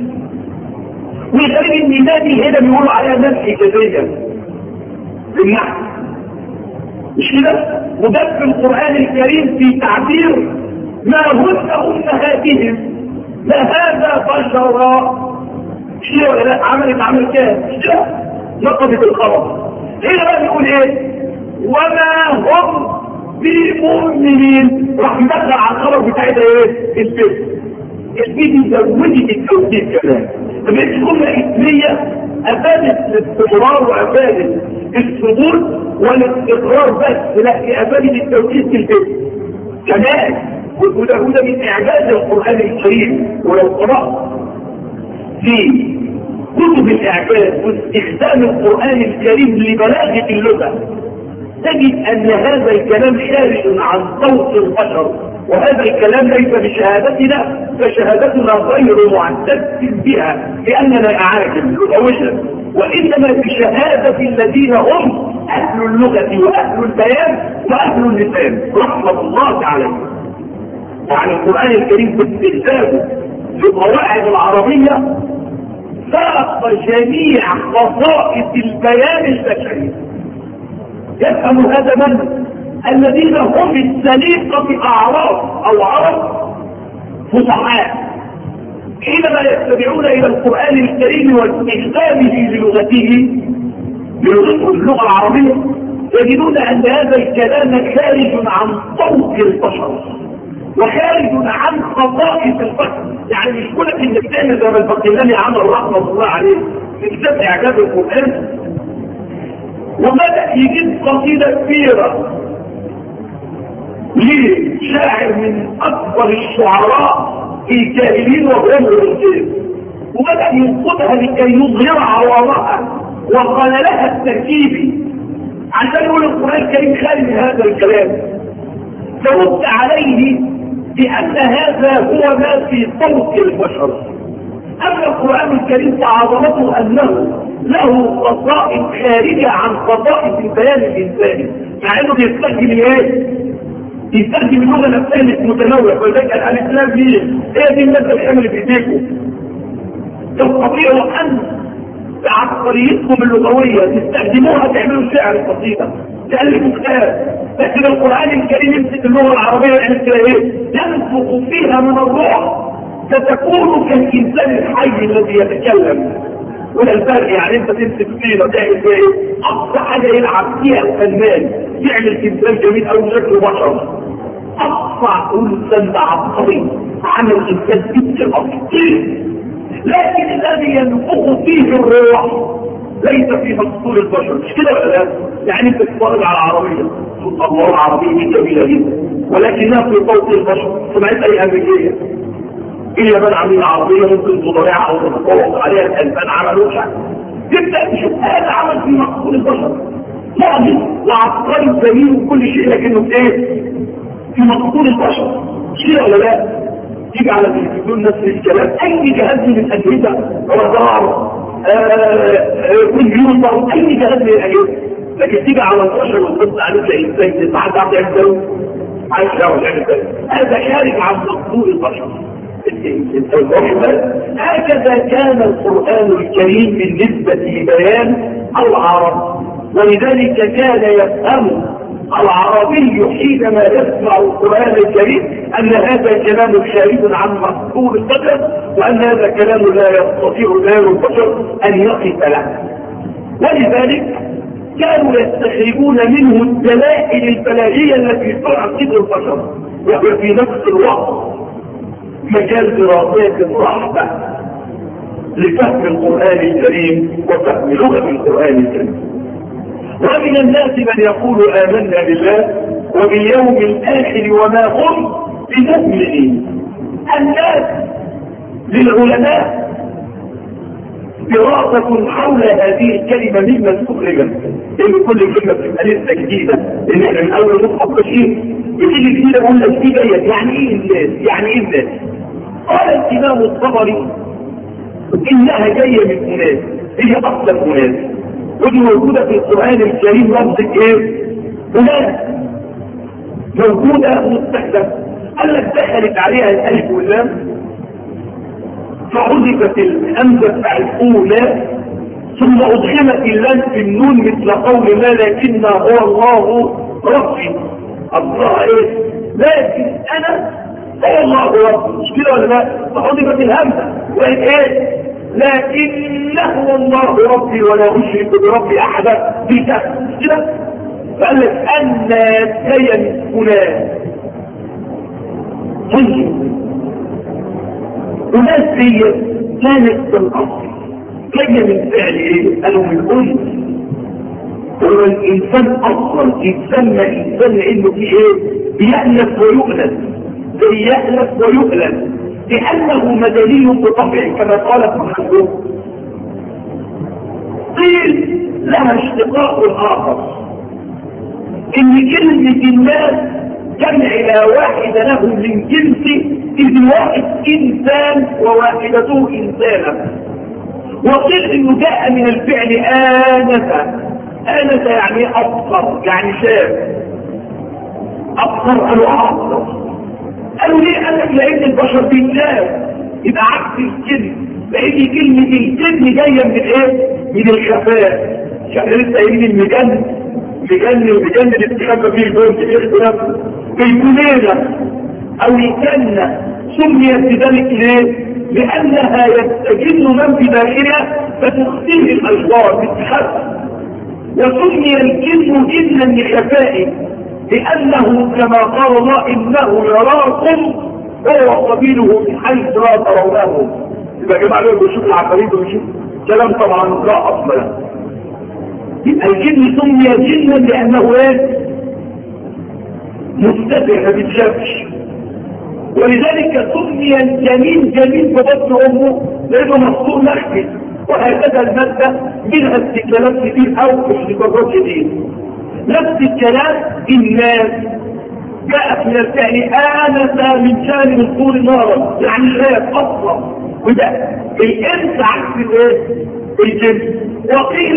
والغريب ان النادي هنا بيقولوا عليها ناس حجازيه بالنحو، مش كده؟ وده في القرآن الكريم في تعبير ما هن أمهاتهم، لا هذا بشرا. مش كده ولا لا؟ عملت عمل كام؟ مش كده؟ نقضت الخبر. هنا بقى بيقول ايه؟ وما هم بمؤمنين. راح مدخل على الخبر بتاعتها ايه؟ البيت. البيت زودت التوكيد كمان. فبقت جملة اسمية افادت الاستقرار وافادت الثبوت والاستقرار بس، لا هي افادت التوكيد في البيت كمان. وده وده من اعجاز القرآن الكريم. ولو قرأت في كتب الاعجاز واستخدام القرآن الكريم لبلاغة اللغة تجد ان هذا الكلام خارج عن صوت البشر، وهذا الكلام ليس بشهادتنا، فشهادتنا غير معتد بها لاننا اعاجم لغويا، وانما بشهادة الذين هم اهل اللغة واهل البيان واهل اللسان رحمة الله عليهم. يعني القرآن الكريم في استخدامه في القواعد العربية فاق جميع خصائص البيان البشري. يفهم هذا من الذين هم السليقة أعراب أو عرب فصحاء، حينما يتبعون إلى القرآن الكريم واستخدامه للغته بلغته اللغة العربية يجدون أن هذا الكلام خارج عن صوت البشر وخارج عن خصائص البشر. يعني مش كلك انك تعمل زي ما الباقلاني عمل رحمه الله عليه في كتاب اعجاز القرآن، وبدأ يجيب قصيدة كبيرة لشاعر من أكبر الشعراء الجاهلين وغير الجاهلين، وبدأ ينقضها لكي يظهر عوارها وقال لها التركيبي عشان يقول القرآن الكريم خارج من هذا الكلام. ترد عليه بأن هذا هو ما في صوت البشر. أما القرآن الكريم فعظمته أنه له خصائص خارجة عن خصائص البيان الإنساني، مع أنه بيستخدم إيه؟ بيستخدم اللغة نفسها مش متنوع، ولذلك الإسلام دي هي دي المادة الحمل في إيديكم. تستطيعوا أن بعبقريتكم اللغوية تستخدموها تعملوا شعر قصيدة، تألفوا كتاب، لكن القرآن الكريم يمسك اللغة العربية يعني إيه؟ ينفخ فيها من الروح، ستكون كالإنسان الحي الذي يتكلم. ولا الفرق يعني انت تمسك فيه وتعمل فيها ايه؟ اقصى حاجه يلعب فيها الفنان، يعمل تمثال جميل او شكله بشر. اقصى انسان ده عبقري، عمل انسان بنت الاصيل، لكن الذي ينفخ فيه الروح ليس في مقصود البشر. مش كده ولا لا؟ يعني انت تتفرج على العربيه، صوت الله العربيه دي جميله جدا، ولكنها في صوت البشر سمعت اي امريكيه. اليابان عاملين عربيه ممكن تضيعها او تتفوق عليها الالبان عملوها، تبدا تشوف هذا عمل في مقصود البشر، مؤمن وعبقري وجميل وكل شيء، لكنه ايه؟ في مقصود البشر. مش كده ولا لا؟ تيجي على التلفزيون نفس الكلام، اي جهاز من الاجهزه، رادار، كمبيوتر، اي جهاز من الاجهزه، لكن تيجي على البشر وتبص عليه تلاقي ازاي تتعدى على الجو عايش هذا خارج عن مقصود البشر. هكذا كان القرآن الكريم بالنسبة لبيان العرب، ولذلك كان يفهم العربي حينما يسمع القرآن الكريم أن هذا كلام خارج عن مقصود البشر، وأن هذا كلام لا يستطيع غير البشر أن يقف له. ولذلك كانوا يستخرجون منه الدلائل البلاغية التي تعقد البشر، وفي نفس الوقت مجال دراسات رحبة لفهم القرآن الكريم وفهم لغة القرآن الكريم. ومن الناس من يقول آمنا بالله وباليوم الآخر وما هم بمؤمنين. الناس للعلماء دراسة حول هذه الكلمة مما استخرجت، إن كل كلمة بتبقى لسه جديدة، إن احنا من أول نصحى شيء بتيجي جديدة نقول لك دي جاية، يعني إيه الناس؟ يعني إيه الناس؟ قال الإمام الطبري إنها جاية من أناس، هي أصل أناس، ودي موجودة في القرآن الكريم لفظ إيه؟ أناس موجودة مستخدمة. قال لك دخلت عليها الألف واللام فحذفت الهمزة بتاعت أولى ثم أدخلت اللام في النون مثل قول ما لكن هو الله ربي. الله إيه؟ لكن أنا هو الله ربي، مش كده ولا لا؟ فحذفت الهمزة وقال إيه؟ لكنه الله ربي ولا أشرك بربي أحدا بيتا، مش كده؟ فقال لك أن كيا فلان طيب وناس هي كانت في الأصل جاية من فعل ايه؟ قالوا من أنس. هو الإنسان أصلا يتسمى إنسان لأنه في ايه؟ بيألف ويؤلف، زي يألف ويؤلف، لأنه مدني بطبعه كما قال ابن خلدون. قيل لها اشتقاق آخر، إن كلمة الناس جمع لا واحد له من جنسه، إذ واحد إنسان وواحدته إنسانا. وقيل إنه جاء من الفعل آنس، آنس يعني أبصر، يعني شاف. أبصر قالوا أبصر، قالوا ليه؟ قال لك لأن البشر بالناس يبقى عكس الجن، لأن كلمة الجن جاية من إيه؟ من الخفاء. يعني لسه قايلين المجن، مجن المجن اللي بتخبى فيه البنت اختلاف بالكليلة أو الجنة سميت بذلك ليه؟ لأنها يستجن من بداخلها فتخفيه الأشجار بالتخفي. وسمي الجن جنا لخفائه لأنه كما قال الله إنه يراكم هو وقبيله من حيث لا ترونهم. يبقى يا جماعة لو بيشوف العفاريت وبيشوف كلام طبعا لا أصل له. يبقى الجن سمي جنا لأنه ايه؟ مستتر ما بيتشافش. ولذلك سمي الجنين جنين ببطن امه لانه مصدور مخفي. وهكذا الماده منها استكلالات كتير او اشتقاقات كتير. نفس الكلام الناس جاءت من الفعل آنس من شان الطور نارا، يعني الآية أصلا. وده الإنس عكس الإيه؟ الجن. وقيل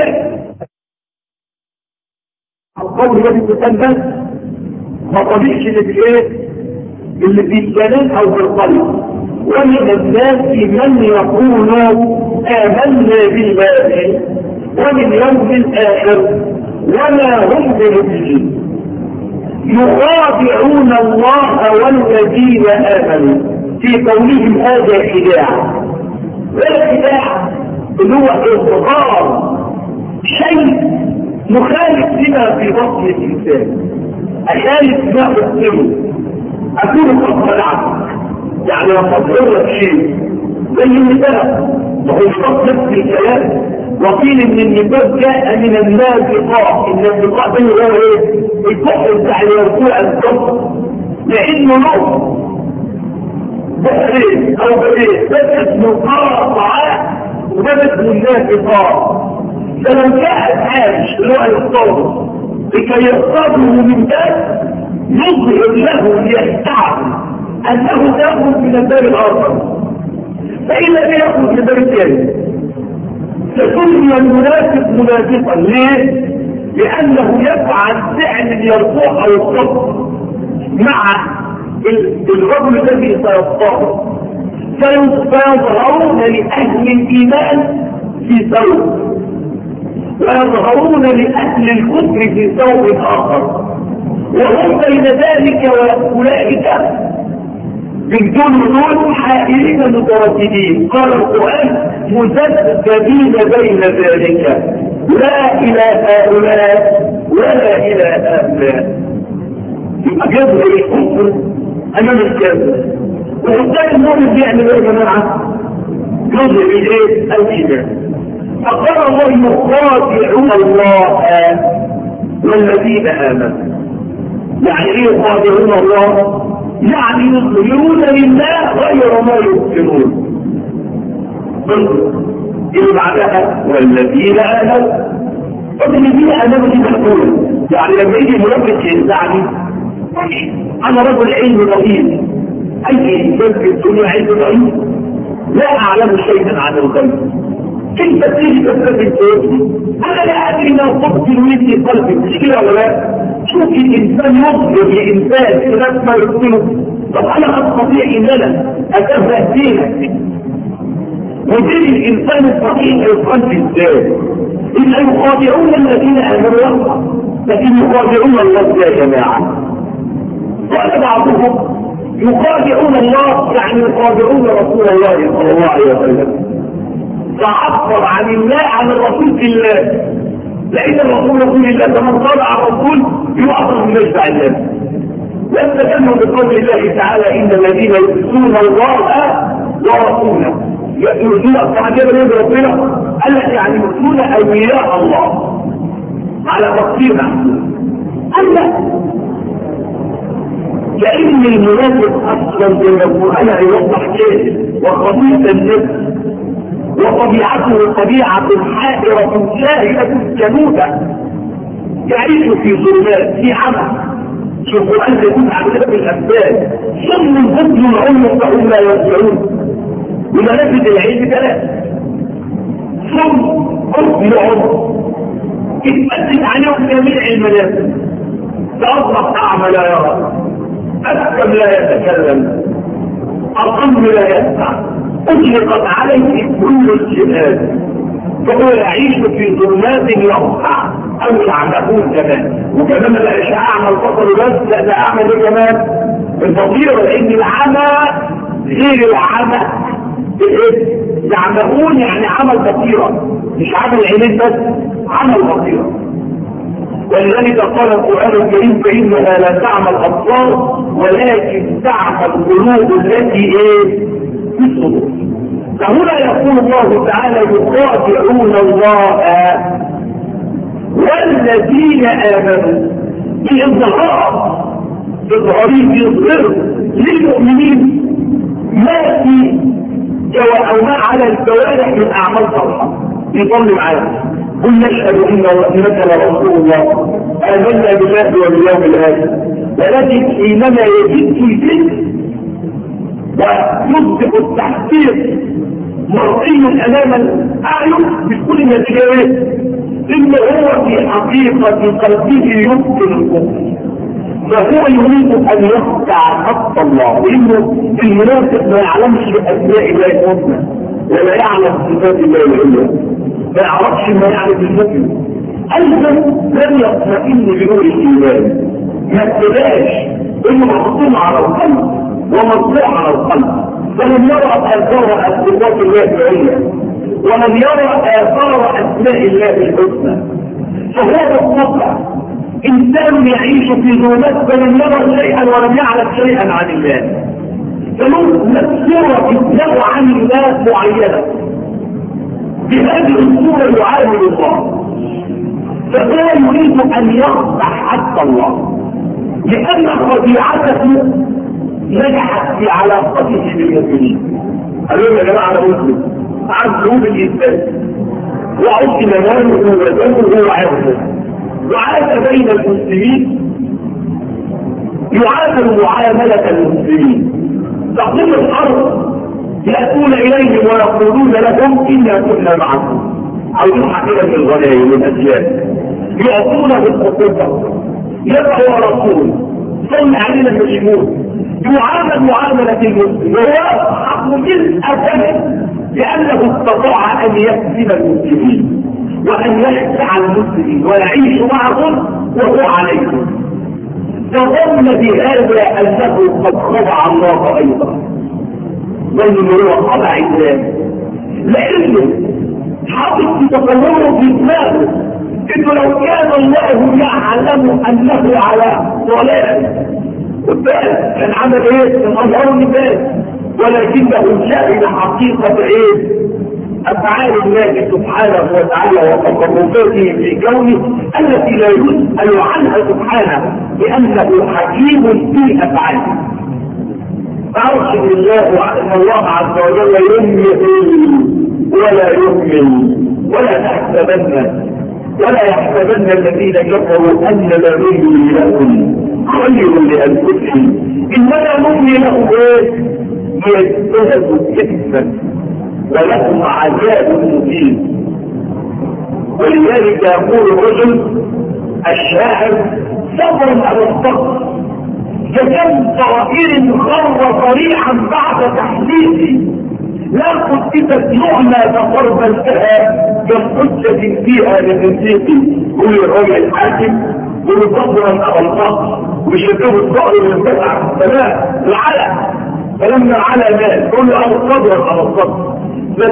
القول الذي تسمى ما طبيعش اللي في إيه؟ اللي في الجنان أو في القلب. ومن الناس من يقول آمنا بالله ومن يوم الآخر وما هم بمؤمنين يخادعون الله والذين آمنوا. في قولهم هذا خداع، والخداع اللي هو إظهار شيء مخالف لما في بطن الإنسان، أخالف ما أقوله، أكون قد خدعتك، يعني أفضل لك شيء زي النفاق. وهو شرط نفس الكلام. وقيل ان النفاق جاء من النافقاء، ان النفاق ده هو ايه؟ الكفر بتاع الركوع الكفر، لانه له بحرين او بحرين، ده اسمه قاطعات وده اسمه النافقاء. فلو جاء عاش اللي هو يصطاد لكي يصطاده من ذلك يظهر له ليستعب انه يخرج من الباب الاخر، فإن لم يخرج من الباب الثاني فسمي المنافق منافقا. ليه؟ لأنه يفعل فعل يرفع أو الصبر مع الرجل الذي سيصطاد، فيظهرون لأهل الإيمان في ثوب ويظهرون لأهل الكفر في ثوب آخر، وهم بين ذلك وأولئك من دون دون حائرين مترددين. قال القرآن مذبذبين بين ذلك، لا إلى هؤلاء ولا إلى هؤلاء. يبقى جذب الكفر أمام الكافر. وبالتالي المؤمن بيعمل ايه يا جماعة؟ يظهر الايه؟ الإيمان. فقال الله يخادعون الله والذين آمنوا. يعني ايه يخادعون الله؟ يعني يظهرون لله غير ما يبطلون. اللي بعدها والذين آمنوا. والذين آمنوا دي مقبولة. يعني لما يجي منافق ينزعني أنا رجل علم ضئيل، أي إنسان في الدنيا علم ضئيل لا أعلم شيئا عن الغيب. كيف تيجي تستفيد تقولي أنا لا أدري ما تبطل مثل قلبي، مش كده ولا لا؟ شوف الإنسان يصبر لإنسان إذا ما يبطله. طب أنا أستطيع إن أنا أتفهم دينك ودين الإنسان الصحيح القلب إزاي؟ إن يخادعون الذين آمنوا لكن يخادعون الله يا جماعة. قال بعضهم يخادعون الله يعني يخادعون رسول الله صلى الله عليه وسلم، فعبر عن الله عن الرسول في الله، لأن الرسول يقول الله فمن طالع الرسول يعظم من يشفع الله. لم تكلموا بقول الله تعالى إن الذين يؤذون الله ورسوله يؤذون الصحابة من ربنا التي يعني يؤذون أولياء الله على تقديرنا. ألا لأن المنافق أصلا زي ما القرآن يوضح كده وخبيث النفس وطبيعته طبيعة حائرة شاهدة جنودة يعيش في ظلمات في عمى. شوف القرآن يقول عن كتاب الأمثال ثم البطل العلم فهم لا يرجعون. ومنافذ العلم ثلاثة ثم حكم العمر اتمدد عليهم جميع المنافذ. فأصبح أعمى لا يرى، أسكم لا يتكلم، الأمر لا يسمع، أطلقت عليه كل الجهاد، فهو يعيش في ظلمات يقطع أو يعملون كمان. وكمان لا أعمى البصر بس، لا ده أعمل كمان البصيرة، لأن العمى غير العمى يعملون يعني عمل بصيرة، مش عمل عينين بس، عمل بصيرة. ولذلك قال القرآن الكريم فإنها لا تعمى الأبصار ولكن تعمى القلوب التي ايه في الصدور. فهنا يقول الله تعالى يخادعون الله والذين آمنوا بإظهار إظهارين يظهروا للمؤمنين ما في أو ما على الجوارح من أعمال صالحة يصلي معاهم قل نشهد انك لرسول الله امنا بالله واليوم الاخر، ولكن حينما يجد في ذكر ويصبح التحقيق مرئي امام الاعين بكل نتيجه انه هو في حقيقه قلبه يبطل الكفر، فهو يريد ان يخدع حق الله، لانه المنافق ما يعلمش باسماء الله الحسنى ولا يعلم صفات الله العليا، ما يعرفش ما يعرف المؤمن، ايضا لم يطمئن بنور الايمان، ما اتباعش انه محطوم على القلب ومطبوع على القلب، فلم يرى اثار صفات الله العليا ولم يرى اثار اسماء الله الحسنى، فهو بالطبع انسان يعيش في ظلمات فلم يرى شيئا ولم يعرف شيئا عن الله، فله مسيرة له عن الله معينة بهذه الصورة يعامل الله، فهو يريد ان يخدع حتى الله، لان خديعته نجحت في علاقته بالمؤمنين. قالوا يا جماعه انا مسلم عن ذنوب الانسان وعد ماله ودمه وعرضه، وعاد بين المسلمين يعامل معامله المسلمين، تقوم الارض ياتون اليهم ويقولون لهم انا كنا معكم، او حقيقه الغنائم والاشياء يعطونه الحقوق، يدعو رسول صلى علينا المشهور يعامل معاملة المسلم وهو حق ملء أدمه، لأنه استطاع أن يكسب المسلمين وأن يخدع المسلمين ويعيش معهم وهو عليهم، فظن بهذا أنه قد خدع الله أيضا، ظن هو خدع الله، لأنه حاطط في تصوره في دماغه إنه لو كان الله يعلم أنه على ضلال والبال كان عمل ايه؟ كان اظهر الناس، ولكنه شاهد حقيقة ايه؟ افعال الله سبحانه وتعالى وتصرفاته في كونه التي لا يسأل عنها سبحانه لانه حكيم في افعاله. فارشد الله ان الله عز وجل يمهل ولا يهمل، ولا تحسبن ولا يحسبن الذين كفروا ان لا نملي لهم خير لأنفسهم، إنما نملي لهم ايه؟ ليزدادوا كفرا ولهم عذاب مهين. ولذلك يقول الرجل الشاعر صبر على الصبر، فكم طائر خر صريحا بعد تحليله، لا قدست نعمة فقربا لها كالحجة فيها للنسيق. كل الرجل الحاكم كل صبرا على الصبر وبيشكلوا الصقر من فتح السماء العلى، فلما العلى مات كل أمر صبرا على الصبر بس.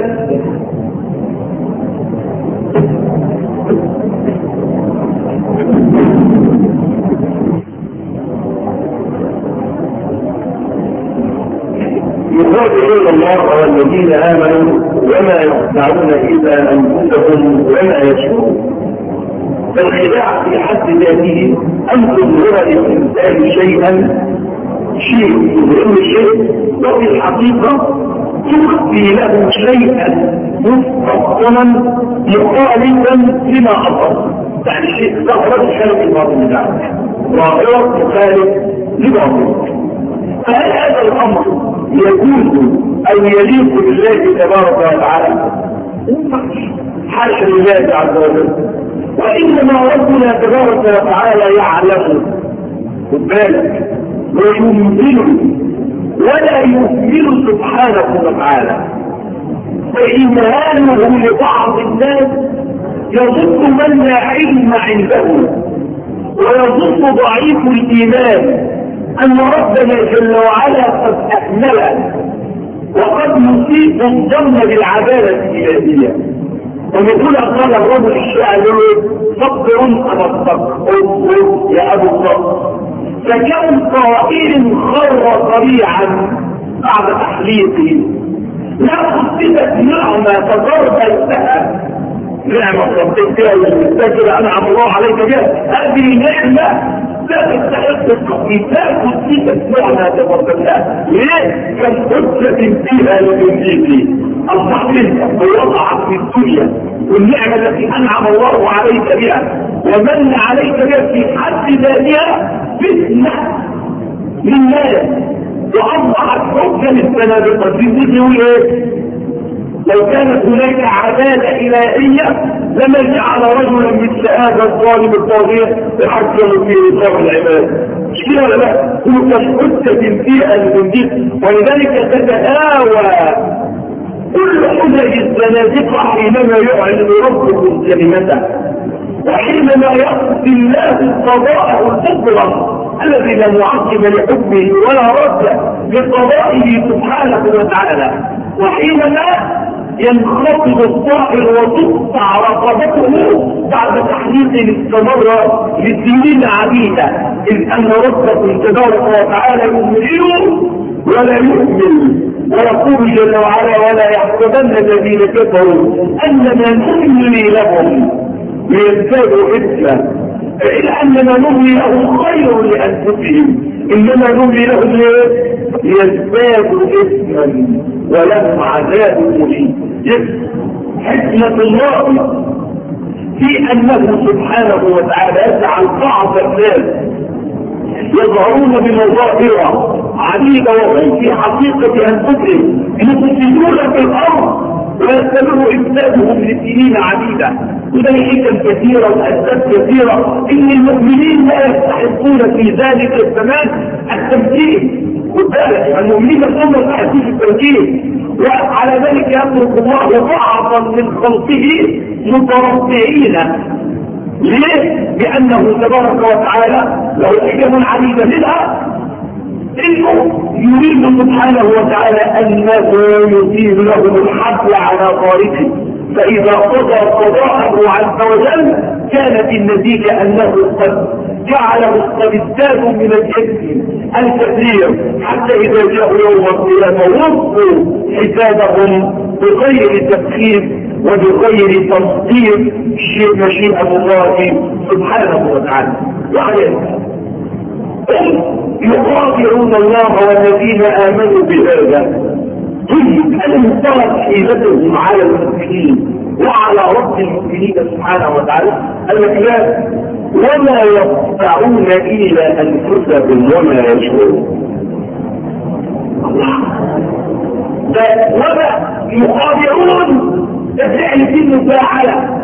يخادعون الله والذين آمنوا وما يخدعون إلا أنفسهم وما يشعرون. فالخداع في حد ذاته أن تظهر للإنسان شيئا شيء يظهر شيء وفي الحقيقة تخفي له شيئا مستقبلا مخالفا لما أظهر، يعني شيء ظهر خارج الباطن بتاعه ظاهرة مخالف لباطن. فهل هذا الأمر يجوز أو يليق بالله تبارك وتعالى؟ حاشا لله عز وجل، وإنما ربنا تبارك وتعالى يعلم خد بالك ويمثله ولا يمثل سبحانه وتعالى، فإيمانه لبعض الناس يظن من لا علم عنده، ويظن ضعيف الإيمان أن ربنا جل وعلا قد أكمله وقد يصيب الظن بالعدالة الإلهية. ومثل قال الرجل الشاعر صبر على الصبر اصبر يا ابو الصبر، فكم طائر خر طريعا بعد تحليقه، لا قصدت نعمة تضربتها نعمة ربك فيها المستجر أنعم الله عليك بها، هذه نعمة لا تستحق التقييد، لا قصدت نعمة تضربتها ليه؟ كم حجة فيها للمجيد الفقر ووضعك في الدنيا والنعمة التي أنعم الله عليك بها ومن عليك بها في حد ذاتها فتنة للناس وأصبحت حكما السنابقة في الدنيا. إيه؟ لو كانت هناك عدالة إلهية لما جعل رجلا مثل هذا الظالم الطاغية يحكم في نظام العباد. مش كده ولا لا؟ هو كالحجة فيها المنجز، ولذلك تتهاوى كل حجج الزنادقة حينما يعلن ربكم كلمته وحينما يقضي الله قضاءه الكبرى الذي لا معقب لحكمه ولا رد لقضائه سبحانه وتعالى، وحينما ينخفض الطائر وتقطع رقبته بعد تحقيق استمر لسنين عديدة، إذ أن ربكم تبارك وتعالى يؤمن ولا يؤمن، ويقول جل وعلا ولا يحسبن الذين كفروا أننا نملي لهم ليزدادوا إثما إلا أننا نملي لهم خير لأنفسهم إنما نملي لهم ليزدادوا إثما ولهم عذاب مهين. حكمة الله في أنه سبحانه وتعالى يجعل بعض الناس يظهرون بمظاهر عديدة وهم في حقيقة أنفسهم يفسدون في الأرض ويستمر إفسادهم لسنين عديدة، وده حكم كثيرة وأسباب كثيرة إن المؤمنين لا يستحقون في ذلك الزمان التمكين. وذلك المؤمنين هم يستحقون في التمكين، وعلى ذلك يترك الله بعضا من خلقه متربعين. ليه؟ لأنه تبارك وتعالى له حكم عديدة منها إنه يريد سبحانه وتعالى أنه يثير لهم الحبل على طارقه، فإذا قضى قضاءه عز وجل كانت النتيجة أنه قد جعله قد ازدادوا من الإثم الكثير حتى إذا جاءوا يوم القيامة وصفوا حسابهم بغير تفخيم وبغير تصديق مشيئة الله سبحانه وتعالى. وعليه يخادعون الله والذين آمنوا بهذا. طيب ألم ترت حيلتهم على المؤمنين وعلى رب المؤمنين سبحانه وتعالى؟ قال لك لا، وما يخدعون إلا أنفسهم وما يشعرون. وما يخادعون ده فعل فيه مفاعلة،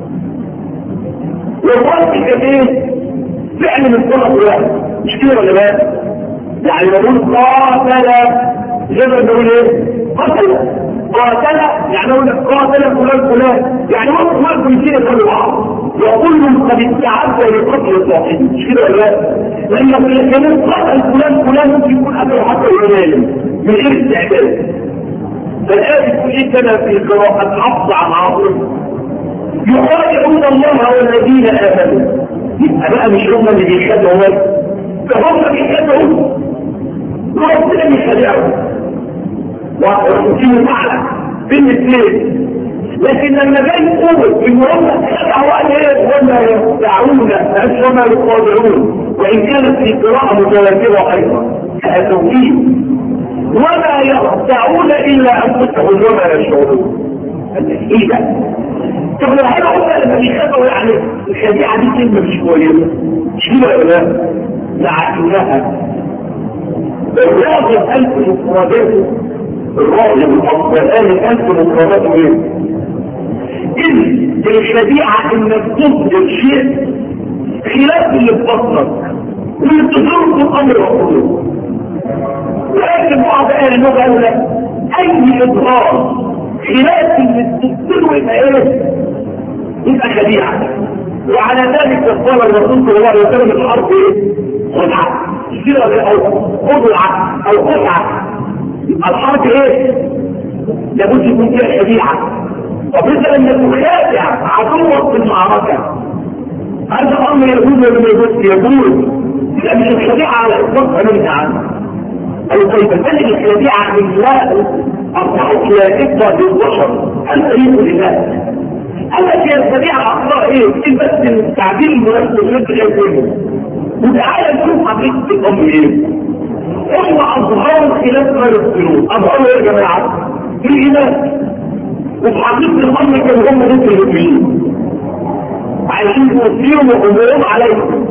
والرب كده فعل من طرف واحد، مش كده ولا لا؟ يعني نقول قاتل زي ما نقول ايه؟ قتل قاتل يعني نقول قاتل فلان فلان، يعني هو فلان كلنا كانوا بعض وكلهم قد استعد لقتل الصاحب، مش كده ولا لا؟ لان الكلام قاتل فلان فلان ممكن يكون قتل حتى الغنائم من غير استعداد. فالآية تقول إيه كان في قراءة حفص عن عاصم يخادعون الله والذين آمنوا. يبقى بقى مش هم اللي بيخدعوا بس، ده هم بيخدعوا وربنا بيخدعوا وفي معنى بين الاثنين. لكن لما جاي يقول ان هم خدعوا قال ايه؟ وما يخدعون مش وما يخادعون، وان كانت في قراءة متواترة ايضا كتوكيد وما يخدعون الا انفسهم وما يشعرون. ايه ده؟ طب لو هذا هم لما بيخدعوا يعني الخديعة دي كلمة مش كويسة، مش كده ولا لا؟ لعناها الراجل ألف مفرداته، الراجل الأفضلان ألف مفرداته ايه؟ إذ الخديعة انك تظهر شيء خلاف اللي ببطنك واللي بتظهره في الأمر وقوله. ولكن بعض أهل اللغة قالوا لك أي إظهار خلاف اللي بتظهره يبقى إيه؟ يبقى خديعة. وعلى ذلك قال الرسول صلى الله عليه وسلم الحرب إيه؟ خدعة. كده أو خدعة أو خدعة. الحرب إيه؟ لابد يكون فيها خديعة. طب إذا لم تخادع عدوك في المعركة هذا أمر يقول ولا ما يقول؟ يقول لأن الخديعة على إطلاقها منها عنه. أو طيب هل الخديعة من لا أصبحت لا تبقى للبشر هل تريد لله؟ قال لك يا الخديعة أصلها إيه؟ إيه بس التعديل المناسب اللي أنت شايفينه. وتعالى نشوف حقيقة الأمر إيه؟ هم أظهروا خلاف ما يفصلون. أظهروا يا جماعة في إيمان وفي حقيقة الأمر كانوا هم ضد المؤمنين عايزين يوصلوا وأمرهم عليهم.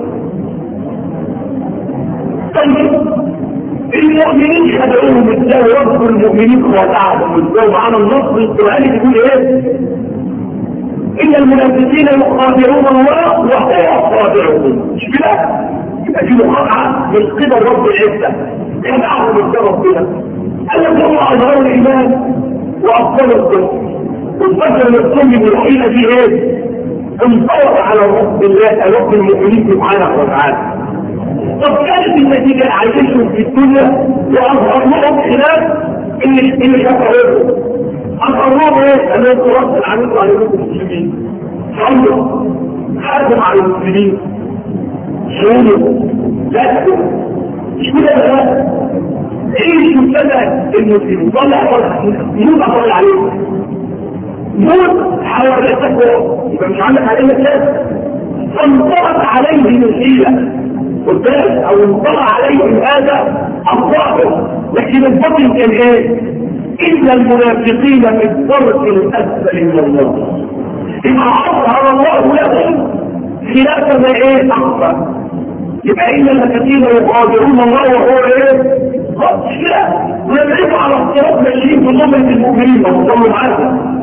طيب المؤمنين خدعوهم ازاي؟ رب المؤمنين خدعهم ازاي؟ معانا النص القرآني بيقول ايه؟ إن المنافقين يخادعون الله وهو خادعهم. مش كده؟ يبقى في مخادعة من قبل رب العزة خدعهم ازاي ربنا؟ قال لك هم أظهروا الإيمان وأبطلوا الكفر والفجر نفسهم من الحيلة دي ايه؟ انطلق على رب الله رب المؤمنين سبحانه وتعالى. طب كانت النتيجة عايشهم في الدنيا وأظهر لهم خلاف اللي اللي شكرهم أظهرهم ايه؟ أن انتوا رب العالمين وعليكم المسلمين صلوا حاكم على المسلمين صلوا لا مش كده لا ايه شفتنا المسلمين طلع موت أطلع عليهم موت حاول يتقوى يبقى مش عندك عليه مثال فانطلق عليه الحيلة قدام او انطلع عليه هذا الظاهر لكن البطن كان ايه؟ ان المنافقين في الدرك الاسفل من الله اذا اظهر الله لهم خلاف ما ايه اكثر يبقى ان الذين يقادرون الله وهو ايه؟ خطشة ويبعثوا على الصراط ماشيين في ضمن المؤمنين وصلوا معاهم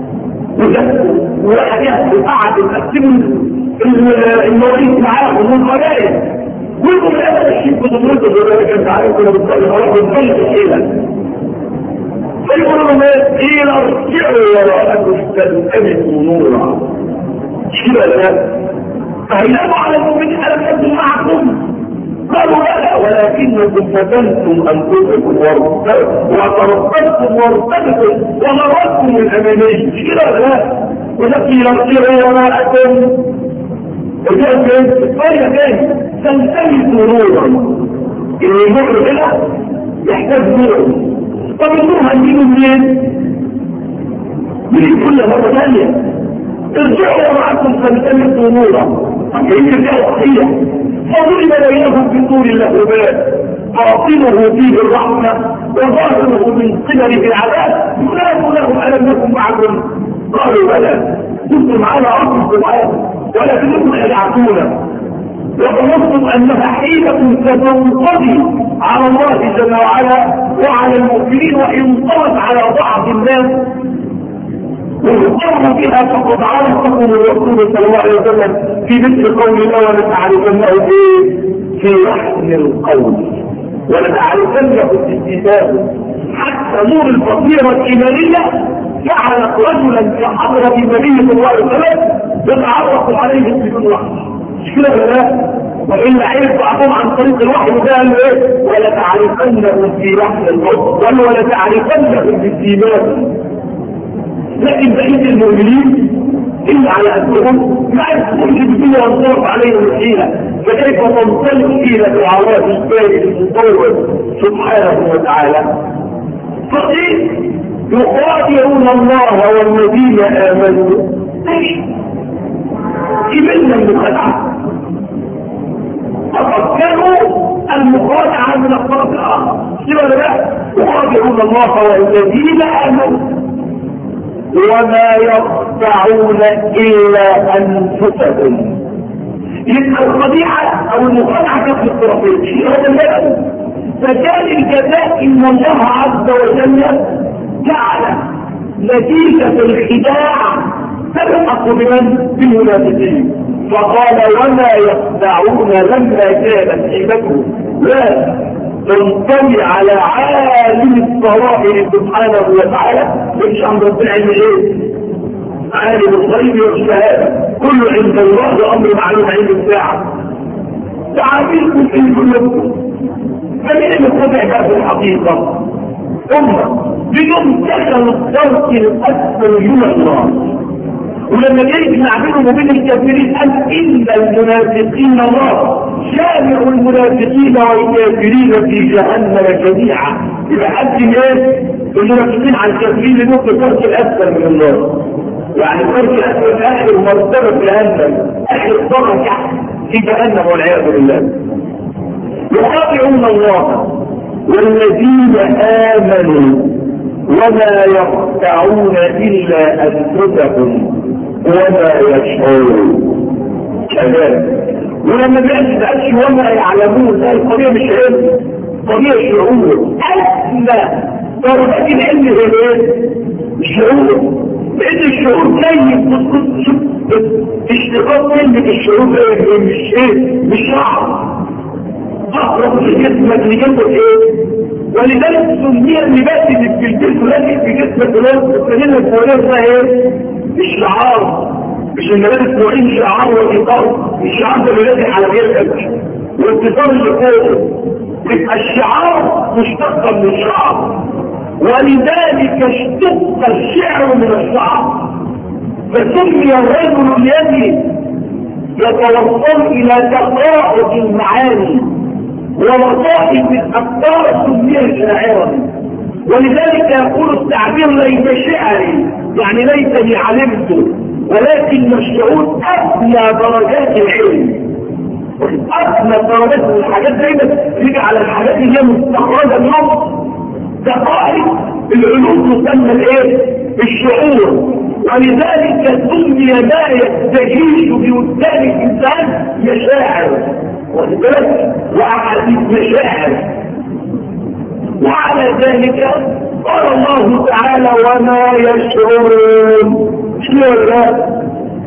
وحاجات وقعد تقسموا المواريث معاهم والخلائق كلهم هذا الشيء في ضمنته زي ما كان عارف كنا بنصلي خلاص بنصلي في الحيله فيقولوا لهم ايه؟ قيل ارجعوا وراءكم تلتمسوا نورا مش كده ولا فهيناموا على المؤمنين الم يكن معكم قالوا لا ولكنكم فتنتم انفسكم وتربصتم وارتبتم وغرتكم الاماني مش كده ولا ولكن ارجعوا وراءكم وجاءت الطريقه تاني تلتمسوا نورا اللي يمر هنا يحتاج نور. طب النور هنجيبه منين؟ من كل مره ثانيه ارجعوا وراءكم تلتمسوا نورا هي الجهه صحيح فضرب بينهم في طول اللهبات باطنه فيه الرحمه وظاهره من قبله العذاب يقال لهم الم نكن معكم قالوا بلى كنتم على ارضكم ولكنكم خدعتونا وظننتم انها حيله ستنقضي على الله جل وعلا وعلى المؤمنين وان طلت على بعض الناس ويقروا بها فقد عرفكم الرسول صلى الله عليه وسلم في مثل قول الله ولتعرفنه ايه في لحن القول ولتعرفنه في الكتاب حتى نور البصيره الايمانيه جعلت رجلا كحضره النبي صلى الله عليه وسلم يتعرف عليه بدون وحي مش كده ولا لا؟ والا عرف بعضهم عن طريق الوحي وده قال ايه؟ ولتعرفنه في لحن القول قال ولتعرفنه في السيمات. لكن بقية المؤمنين إلا على أنهم ما يكون جبتوا وانصرف عليهم الحيلة فكيف تنطلق حيلة الله البارئ المطور سبحانه وتعالى فقيل يخادعون الله والذين آمنوا ايش؟ إبنا المخادعة ففكروا المخادعة من الطرف الآخر سوى لا يخادعون الله والذين آمنوا وما يخدعون إلا أنفسهم. يبقى الخديعة أو المخادعة كانت الطرفين هذا اللي فكان الجزاء إن الله عز وجل جعل نتيجة الخداع تلحق بمن؟ بالمنافقين فقال وما يخدعون لما كانت حيلتهم لا تنطوي على عالم الظواهر سبحانه وتعالى مش عند رب العلم ايه؟ عالم الغيب والشهاده كل عند الله امر معلوم عند الساعه تعاملكم في كلكم فمن المخدع بقى في الحقيقه امه بيمتحن الدرك الاسفل من الله ولما جاي نعبره بين الكافرين قال ان المنافقين الله جامع المنافقين والكافرين في جهنم جميعا يبقى حد ايه المنافقين على الكافرين اللي ممكن ترك الاسفل من النار يعني ترك الاسفل اخر مرتبه في جهنم اخر درجه في جهنم والعياذ بالله يخادعون الله والذين امنوا وما يخدعون إلا أنفسهم وما يشعرون. كذلك ولما بيأتي وما يعلمون، لا القضية مش علم، قضية شعور. أسمى درجات العلم هي ايه؟ الشعور. لأن الشعور كيف اشتقاق كلمة الشعور ايه؟ مش ايه؟ مش شعر أقرب لجسمك لجسمك ايه؟ ولذلك سمية اللباس اللي في الجسم لكن في جسمك فلان السنين الفلان ده ايه؟ الشعار. مش الملابس نوعين شعار والاطار. الشعار ده بيلاقي على جسمك والاتصال اللي فوقه يبقى الشعار مشتق من الشعر، ولذلك اشتق الشعر من الشعر، فسمي الرجل الذي يتوصل الى دقائق المعاني ولطائف الافكار سمي شاعرا. ولذلك يقول التعبير ليس شعري يعني ليس علمته، ولكن الشعور ادنى درجات العلم. أدنى درجات الحاجات دايما تيجي على الحاجات اللي هي مستخرجة النص. دقائق العلوم تسمى الايه؟ الشعور. ولذلك سمي ما يستجيش بوجدان الانسان مشاعر، واحاديث مشاعر. وعلى ذلك قال الله تعالى وما يشعرون. شنو لا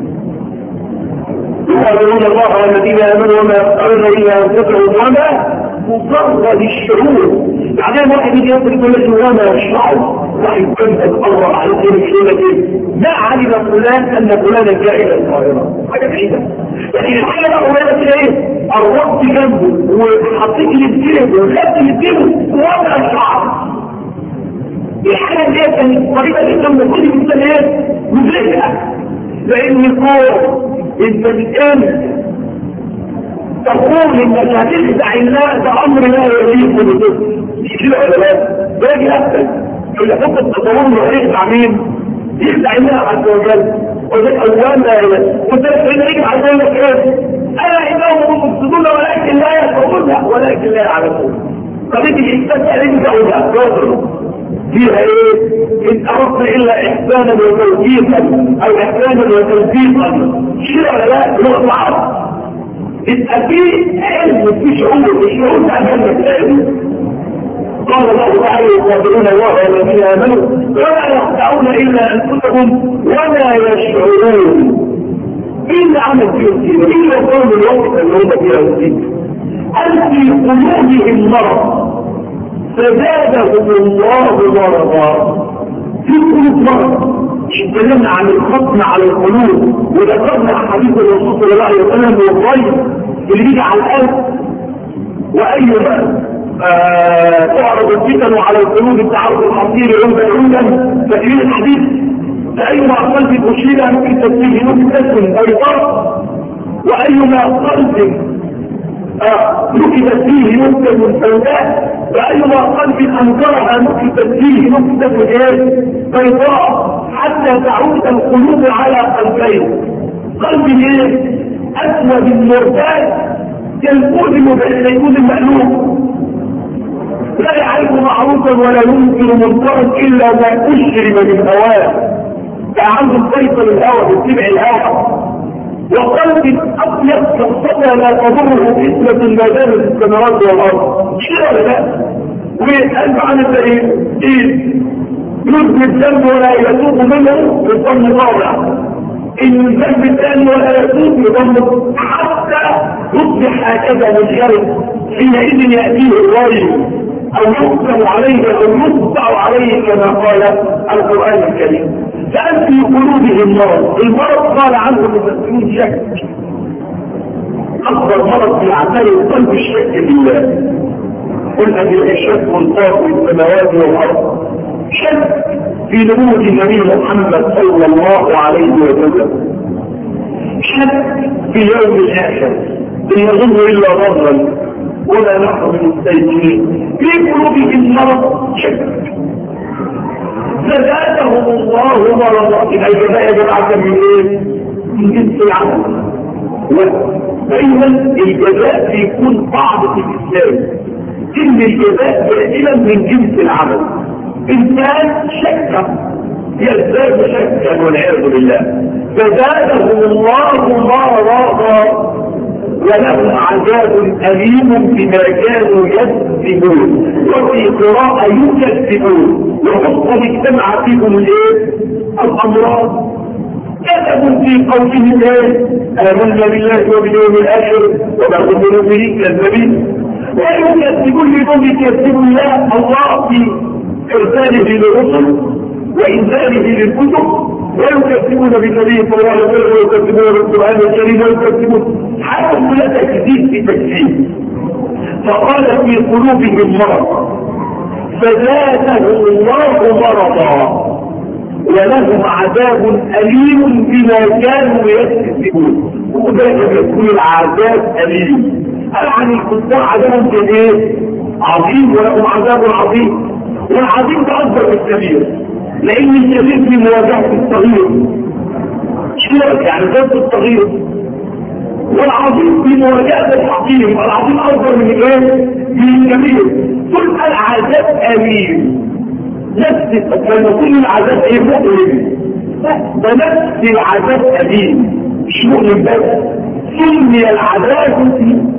يقولون الله والذين امنوا وما يفعلون الا انفسهم وما مجرد الشعور. بعدين واحد يجي يقول لك وما يشعر، واحد كنت تقرر على كل شيء ما علم فلان ان فلانا جاء الى القاهره، حاجه بعيده. يعني الحاجه بقى قريبه كده ايه؟ قربت جنبه وحطيت لي الجيب وخدت لي الجيب وما يشعر. الحاجه اللي هي كانت قريبه جدا من كل انسان ايه؟ مدركها. لان يقول انت الان تقول انك هتخدع الله، ده امر لا يليق بطفل. مش كده ولا لا؟ باجي ابدا يقول لك انت تتصور له هيخدع مين؟ يخدع الله عز وجل. اولا قلت لك ان يجب على ذلك ايه؟ انا انهم مفسدون ولكن لا يشعرون ولكن لا يعلمون. قضيه الاحساس عليك تقولها فيها ايه؟ ان اردت الا احسانا وتوفيقا او احسانا وتوفيقا. شيء ولا لا؟ لغه العرب يبقى في علم في شعور. الشعور ده علم علم. قال الله تعالى يقاتلون الله والذين امنوا ولا يخدعون الا انفسهم وما يشعرون. ايه اللي عمل فيهم كده؟ ايه اللي قام الوقت اللي هم فيها كده؟ هل في قلوبهم مرض فزادهم الله مرضا. في قلوب مرض. اتكلمنا عن الختم على القلوب وذكرنا حديث الرسول صلى الله عليه وسلم والغيب اللي بيجي على القلب. وايما آه تعرض الفتن على القلوب تعرض الحصير عودا عودا. فاكرين الحديث؟ فايما قلب اشيل ممكن تسليه ممكن تسلم ايضا، وايما قلب نكتت فيه نكتة من سوداء، وأيما قلب أنكرها نكتت فيه نكتة ايه؟ بيضاء، حتى تعود القلوب على قلبين. قلب ايه؟ أسود مرتاد كالقدم بالسيكون المألوف، لا يعرف معروفا ولا ينكر منكرا إلا ما أشرب من هواه. فعنده سيطر الهوى باتبع الهوى. وقلب أبيض كالصدى لا تضره فتنة ما دامت السماوات والأرض. شيء ولا لا؟ وقلب عن الدليل إيه؟ يذنب الذنب ولا يتوب منه بضم الرابع. إن الذنب الثاني ولا يتوب بضم حتى يصبح هكذا منشرب. حينئذ يأتيه الرجل أو يقسم عليه أو يقطع عليه كما قال القرآن الكريم. فأنت في قلوبهم مرض. المرض قال عنه المفسرون شك. أكبر مرض في أعمال القلب الشك بالله. قل أن الشك والطاق في السماوات والأرض. شك في نبوة النبي محمد صلى الله عليه وسلم. شك في يوم الآخر. إن يظن إلا ظنا ولا نحن من السيئين. في قلوبهم مرض شك. فزادهم الله مرضا. إذا الجزاء يا جماعة من ايه؟ من جنس العمل. وأيضا الجزاء بيكون بعض في الإسلام. إن الجزاء دائما من جنس العمل. إنسان شك يزداد شكا والعياذ بالله، فزادهم الله مرضا ولهم عذاب أليم بما كانوا يكذبون. وفي قراءة يكذبون، وحصل اجتمع فيهم الايه؟ الأمراض. كذبوا في قولهم ايه؟ آمنا بالله وباليوم الآخر وما كنتم به كذابين. ويكذبون لهم يكذبوا الله الله في إرساله للرسل وإنزاله للكتب، ويكذبون بالنبي صلى الله عليه وسلم، ويكذبون بالقرآن الكريم، ويكذبون حتى لا تكذيب في تكذيب. فقال في قلوبهم مرض فزادهم الله مرضا ولهم عذاب أليم بما كانوا يكذبون. وذلك يكون العذاب أليم، يعني الكفار عذابهم كبير عظيم ولهم عذاب عظيم. والعظيم ده أكبر من الكبير، لأن الكبير في مواجهة الصغير شو يعني ضد الصغير، والعظيم في مواجهة الحكيم. العظيم أكبر من الايه؟ من الكبير. كل العذاب أليم، نفس لما كل العذاب ايه؟ مؤلم. ده نفس العذاب أليم مش مؤلم بس، سمي العذاب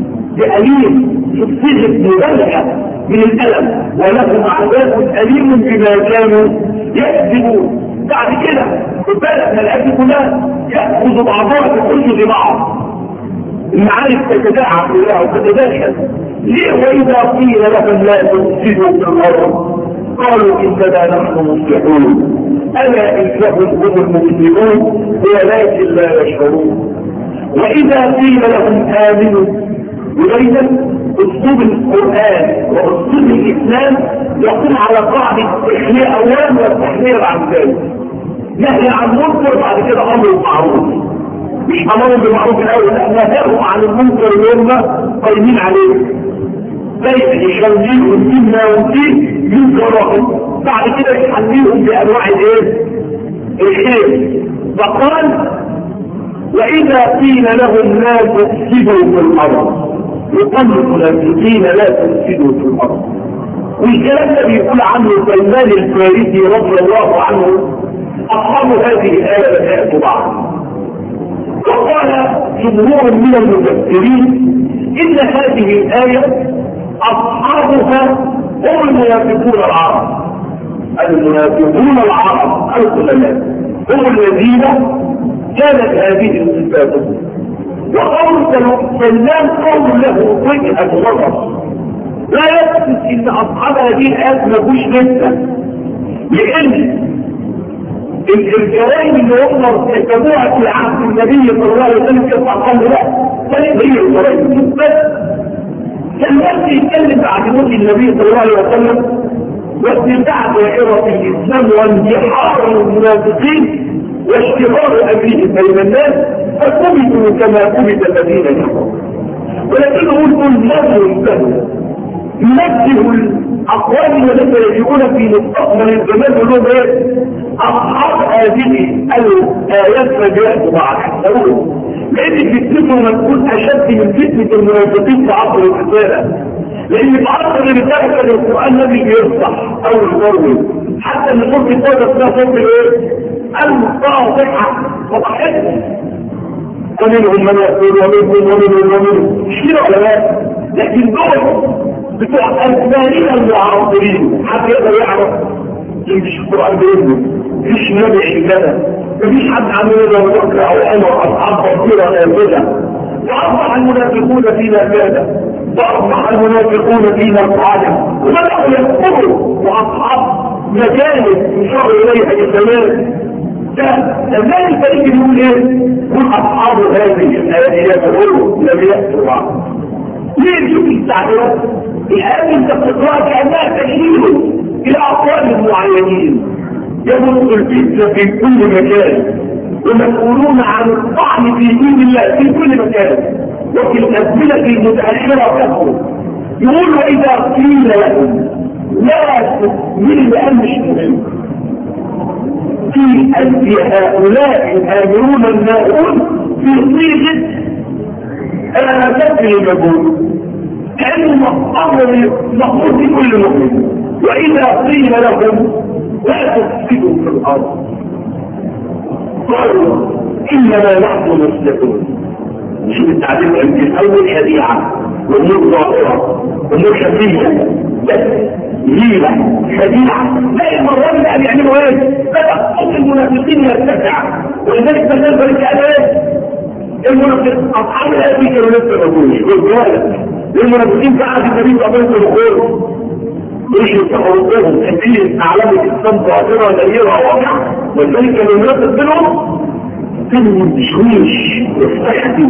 بأليم في صيغة مبالغة من الألم، ولهم عذاب أليم بما كانوا يكذبون. بعد كده خد بالك من الآية كلها يأخذ بعضها بحجة بعض، المعارف تتداعى كلها وتتداخل. ليه؟ وإذا قيل لهم لا تفسدوا في الأرض قالوا إننا نحن مصلحون ألا إنهم هم المفسدون ولكن لا يشعرون. وإذا قيل لهم آمنوا، وإذا أسلوب القرآن وأسلوب الإسلام يقوم على قاعدة التحلية أولا والتحلية بعد ذلك، نهي عن المنكر بعد كده أمر بالمعروف. مش أمرهم بالمعروف الأول، لا، نهيهم عن المنكر اللي هم قايمين عليه، زي يخليهم مما وفيه ينكرهم، بعد كده يحليهم بأنواع الايه؟ الخير. فقال وإذا قيل لهم لا تفسدوا في الأرض، يقول المنافقين لا تفسدوا في الأرض. والكلام ده بيقول عنه سلمان الفارسي رضي الله عنه. أصحاب هذه الآية لم يأتوا بعد. وقال جمهور من المفسرين إن هذه الآية أصحابها هم المنافقون العرب. المنافقون العرب القدماء هم الذين كانت هذه الصفات. وقول سلمان قول له وجهة نظر لا يثبت ان اصحاب هذه الآيات ما فيهوش لسه، لان الجرائم اللي هم ارتكبوها في عهد النبي صلى الله عليه وسلم كانت اقل. لا، كانت هي الجرائم بس. سلمان يتكلم بعد موت النبي صلى الله عليه وسلم واتباع دائرة الاسلام وانتحار المنافقين واشتغال امرهم بين الناس، فكبتوا كما كبت الذين كفروا. ولكنه يقول نفسه ينتهوا ينبه الاقوال التي يجيئون في مستقبل الزمان ولهم ايه؟ اصحاب هذه الايات فجاءت مع الحسنون، لان فتنتهم تكون اشد من فتنه المنافقين في عصر الرساله. لان في عصر الرساله كان القران الذي بيصلح او يضرب، حتى ان صوت الصوت اسمها صوت الايه؟ المصطلحه وضحتها. ومنهم من يقول ومنهم ومنهم ومنهم شيروا على ذلك. لكن دول بتوع أسبانيا المعاصرين حتى يقدر يعرف مفيش القرآن بإذنه، مفيش نبي عندنا، مفيش حد عمل له بكر أو عمر أصحاب كثيرة نافذة. وأصبح المنافقون فينا كذا، وأصبح المنافقون فينا الصالح، وبدأوا يكفروا وأصحاب مجالس يشار إليها الزمان. فلما الفريق يقول ايه؟ يقول اصحاب هذه الآيات يقولوا لم يأتوا بعض. ليه تشوف التعبيرات؟ الآيات انت بتقرأها كأنها تشير إلى أقوال معينين. يبث الفتنة في كل مكان، ومسؤولون عن الطعن في دين الله في كل مكان، وفي الأزمنة المتأخرة كفروا. يقول وإذا قيل لهم لا تؤمنوا بأن مش مهم في أن هؤلاء الآمرون الناهون في صيغة أنا تبني المجهول كأنه مقام مقصود كل مؤمن، وإذا قيل لهم لا تفسدوا في الأرض قالوا إنما نحن مصلحون. شوف التعليم عند الأول شريعة وأمور ظاهرة أمور خفية بس هيلة شريعة. لا المرات أن يعملوا إيه؟ بدأ صوت المنافقين يرتفع ولذلك تنزل على إيه؟ المنافقين أصحاب الأبي كانوا لسه مجوش والجوالة المنافقين بعد النبي صلى الله عليه وسلم مش يتحرقهم كثير أعلام الإسلام ظاهرة نيرة واضحة ولذلك كانوا ينافق منهم كانوا متشويش واستحدي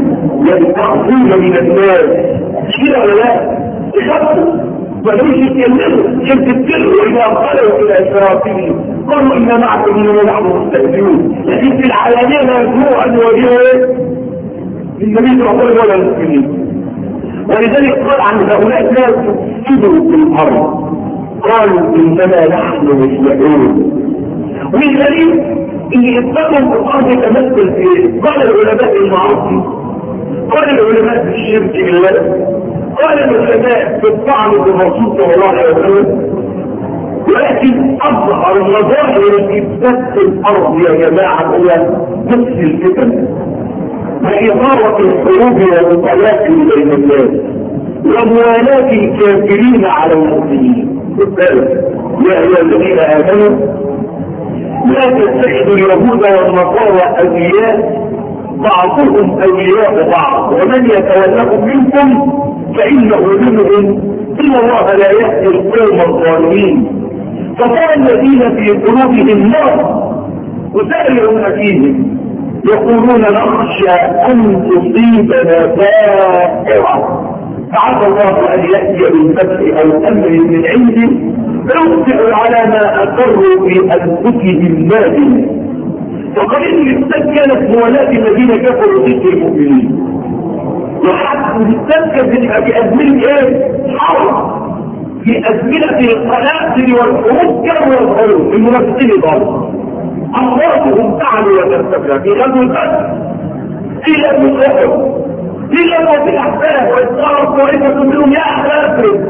يتعظون من الناس كده ولا لا؟ يخافوا وليش يتكلموا يتكلموا إذا قالوا إلى إسرائيل قالوا إنا معكم إننا نحن مستهزئون لكن في العلانية لا يسمعوا أن يواجهوا النبي صلى الله عليه وسلم ولا المسلمين. ولذلك قال عن هؤلاء الناس تفسدوا في الأرض قالوا إننا نحن مصلحون. والدليل إن إثباتهم في الأرض يتمثل في قال العلماء المعاصي قال العلماء في الشرك بالله قال العلماء في الطعن بالرسول صلى الله عليه وسلم. ولكن أظهر مظاهر الإثبات في الأرض يا جماعة هو نفس الفتن وإثارة الحروب والمتلاقي بين الناس وموالاة الكافرين على المؤمنين. يا أيها الذين آمنوا لا تتخذوا اليهود والنصارى أولياء بعضهم أولياء بعض ومن يتولهم منكم فإنه منهم إن الله لا يهدي القوم الظالمين. فقال الذين في قلوبهم مرض وسائرون فيهم يقولون نخشى أن تصيبنا دائرة فعسى الله أن يأتي بالفتح أو أمر من عنده فيخطئ على ما أقروا في أنفسهم نادم. وقال إن الإسلام كانت موالاة الذين كفروا ضد المؤمنين وحتى الإسلام كانت بأزمنة إيه؟ حرب في أزمنة القناصر والحروب كانوا يظهرون المنافقين ظهروا أمواتهم تعلو وترتفع في غزو البدر في غزو الأحد في غزوة الأحزاب وإصرار طائفة منهم يا أحزاب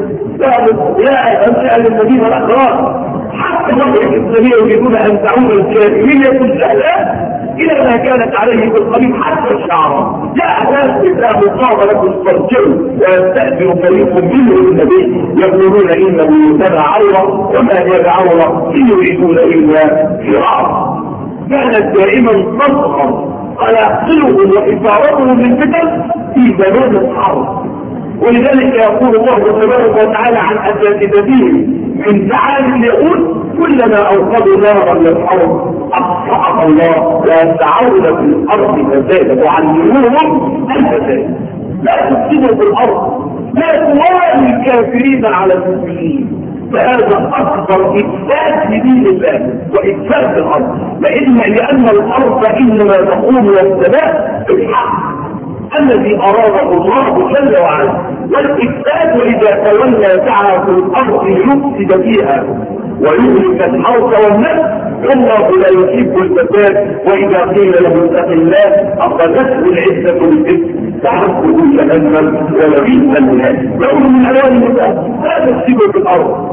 يا أمثال المدينة الأخرى حتى مصر الإسلامية يريدون أن تعود الكافرية كلها إلى ما كانت عليه بالقريب حتى الشعر. يا أحزاب إذا مقابلة ترجعوا ويستأذن فريق منهم النبي يقولون إنه يتبع عورة وما هي بعورة إن يريدون إلا فرارا. كانت دائما تصغر ويحصلهم وإثارتهم من فتن في زمان الحرب. ولذلك يقول الله تبارك وتعالى عن أساتذتهم من تعالي اليهود كلما أوقدوا نارا للحرب أطفأها الله ويسعون في الأرض فسادا وعلموهم الفساد. لا تفسدوا في الأرض لا توالي الكافرين على المؤمنين. فهذا أكبر إفساد لدين الله وإفساد الأرض لأن لأن الأرض إنما تقوم والسماء بالحق الذي أراده الله جل وعلا. والإفساد وإذا تولى سعى في الأرض يفسد فيها ويهلك الحرث والنسل والله لا يحب الفساد. وإذا قيل له اتق الله أخذته العزة بالإثم فحسبه جهنم ولبئس المهاد. يقول من ألوان الفساد لا تفسدوا في الأرض.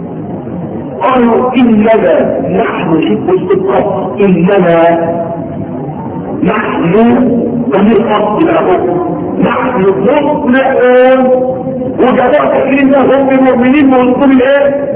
قالوا إنما نحن نحب الصدق إنما نحن ونخط له نحن مصلحون وجماعة تكريم هم المؤمنين ونقول الايه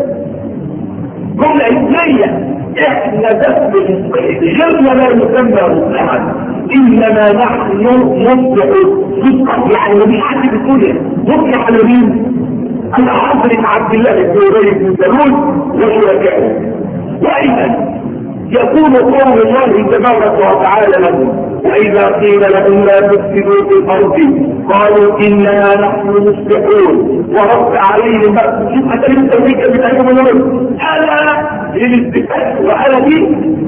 جملة اسمية احنا بس غيرنا لا يسمى مصلحا انما نحن مصلحون صدق يعني مفيش حد بيقول مصلح على مين؟ على عبد بن عبد الله بن ابي بن سلول وشركائه. وايضا يقول قول الله تبارك وتعالى لهم وإذا قيل لهم لا تفسدوا في الأرض قالوا إننا نحن مصلحون ورد عليهم بقى شوف حتى التوفيق بتاعهم الأمر ألا للاستفتاء وألا دي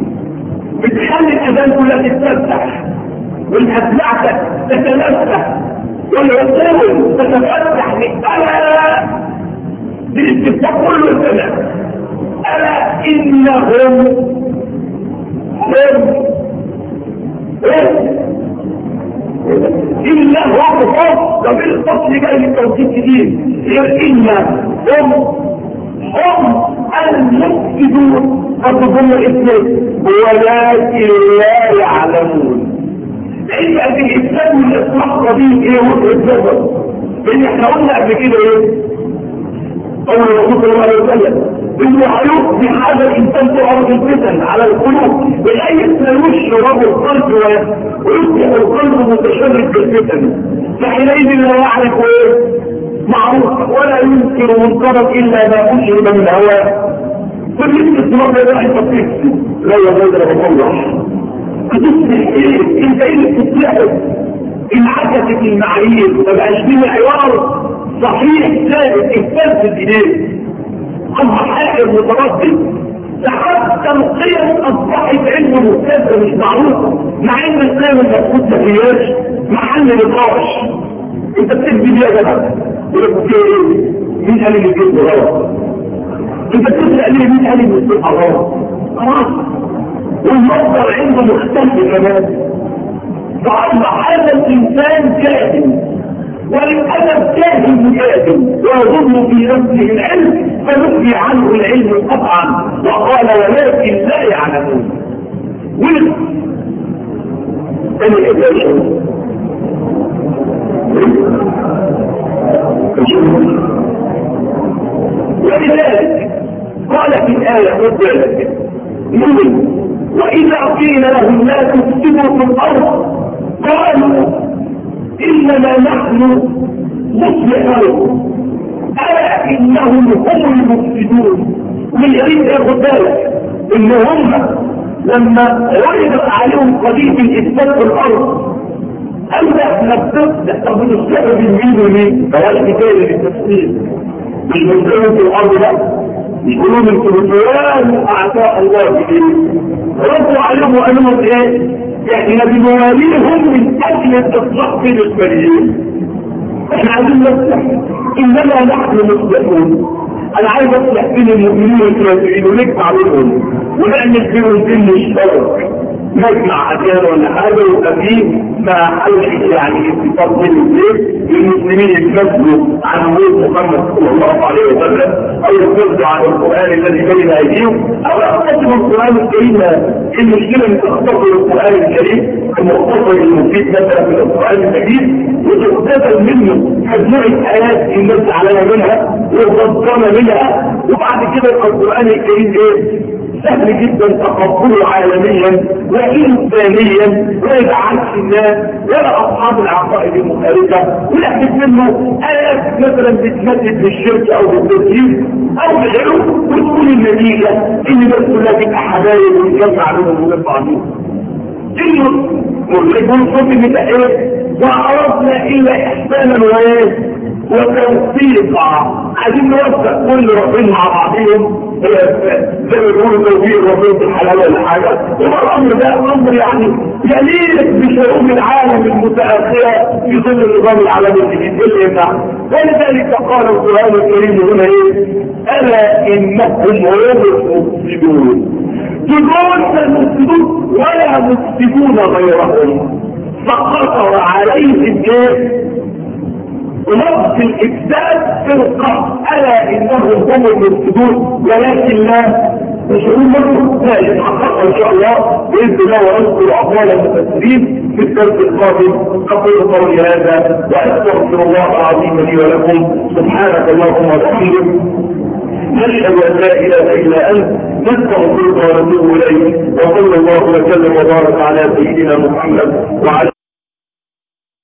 بتخلي الأذان كلها تتفتح والأسمعة تتفتح والعقول تتفتح ألا للاستفتاء كله السماء ألا إنهم هم إلا هو بخص ضمير الفصل جاي للتوكيد كتير غير إلا هم هم المفسدون فضل الاثنين ولكن لا يعلمون. لان الاسلام والاصلاح قضيه ايه وجهه نظر، لان احنا قلنا قبل كده ايه قول الرسول صلى الله عليه وسلم انه هيقضي هذا الانسان تعرض الفتن على القلوب بأي يستلوش رب القلب ويصبح القلب متشرد بالفتن، فحينئذ لا يعرف ايه معروف ولا ينكر منكرا الا ما انشر من هواه. كل اسمه لا يستطيع لا يغادر بطلع بتصلح ايه انت ايه اللي بتصلحه؟ انعكست المعايير ومبقاش فيه معيار صحيح ثابت اثبات الدين اما حائر متردد حتى القيم اصبحت علم مختلفه مش معروفه، مع ان القيم المفروض ما فيهاش محل نقاش. انت بتكذب يا جماعه يقول لك ايه؟ مين قال ان الجسم غلط؟ انت بتسال ليه مين قال ان الجسم غلط؟ خلاص والمصدر عنده مختلف كمان. فاصبح هذا الانسان كاهن وللأسف كاهن كاهن ويظن في نفسه العلم فنفي عنه العلم قطعا وقال ولكن لا يعلمون. ولذلك قال في الآية قدرت يقول وإذا قيل لهم لا تفسدوا في الأرض قالوا إنما نحن مصلحون ألا إنهم هم المفسدون. ويريد ياخد بالك إن هم لما عرض عليهم قضية الإفساد في الأرض قالوا احنا بنفسد طب بنستقبل مين ومين؟ فلاش مثال للتفسير مش بنستقبل في الأرض لا يقولون انتم فلان أعطاء الله إليه ردوا عليهم وقالوا لهم إيه؟ احنا بنواليهم من اجل التصلح في الاسبريين. احنا عايزين نصلح انما نحن مصلحون. انا عايز اصلح بين المؤمنين والكافرين ونجمع بينهم ونعمل بينهم دين مشترك نجمع اديان ولا حاجه ويبقى فيه ما حلش يعني اتفاق بين الاثنين المسلمين يتنازلوا عن وجود محمد صلى الله عليه وسلم او يتنازلوا عن القران الذي بين ايديهم او يختصروا القران الكريم. المشكله ان تختصر القران الكريم المختصر المفيد مثلا في القران المجيد وتختبر منه مجموعه ايات الناس عليها منها وتفضل منها وبعد كده يبقى القران الكريم ايه؟ سهل جدا تقبله عالميا وإنسانيا لا يتعرف الناس ولا أصحاب العقائد المخالفة ويحدث منه آيات مثلا بتمثل بالشرك أو بالتوحيد أو بغيره وتكون النتيجة إن الناس كلها تبقى حبايب وتجمع لهم ونرفع عليهم. إنه مرتبون صوت من الآيات وأردنا إلا إحسانا وإيه وتوفيقا عايزين نوفق كل ربنا مع بعضهم زي ما بيقولوا توفيق ربنا في الحلال ولا حاجه. والامر ده امر يعني يليق بشؤون العالم المتاخره في ظل النظام العالمي الجديد اللي يمنع. ولذلك قال القران الكريم هنا ايه؟ الا انهم هم المفسدون. دول المفسدون ولا مفسدون غيرهم فقطر عليهم ايه؟ ونقص الإفساد فرقة ألا إنهم هم المفسدون ولكن لا يشعرون منهم ذلك حققها إن شاء الله بإذن الله ونذكر أقوال المفسرين في الدرس القادم. أقول قولي هذا وأستغفر الله العظيم لي ولكم. سبحانك اللهم وبحمدك نشهد أن لا إله إلا أنت نستغفرك ونتوب إليك وصلى الله وسلم وبارك على سيدنا محمد وعلى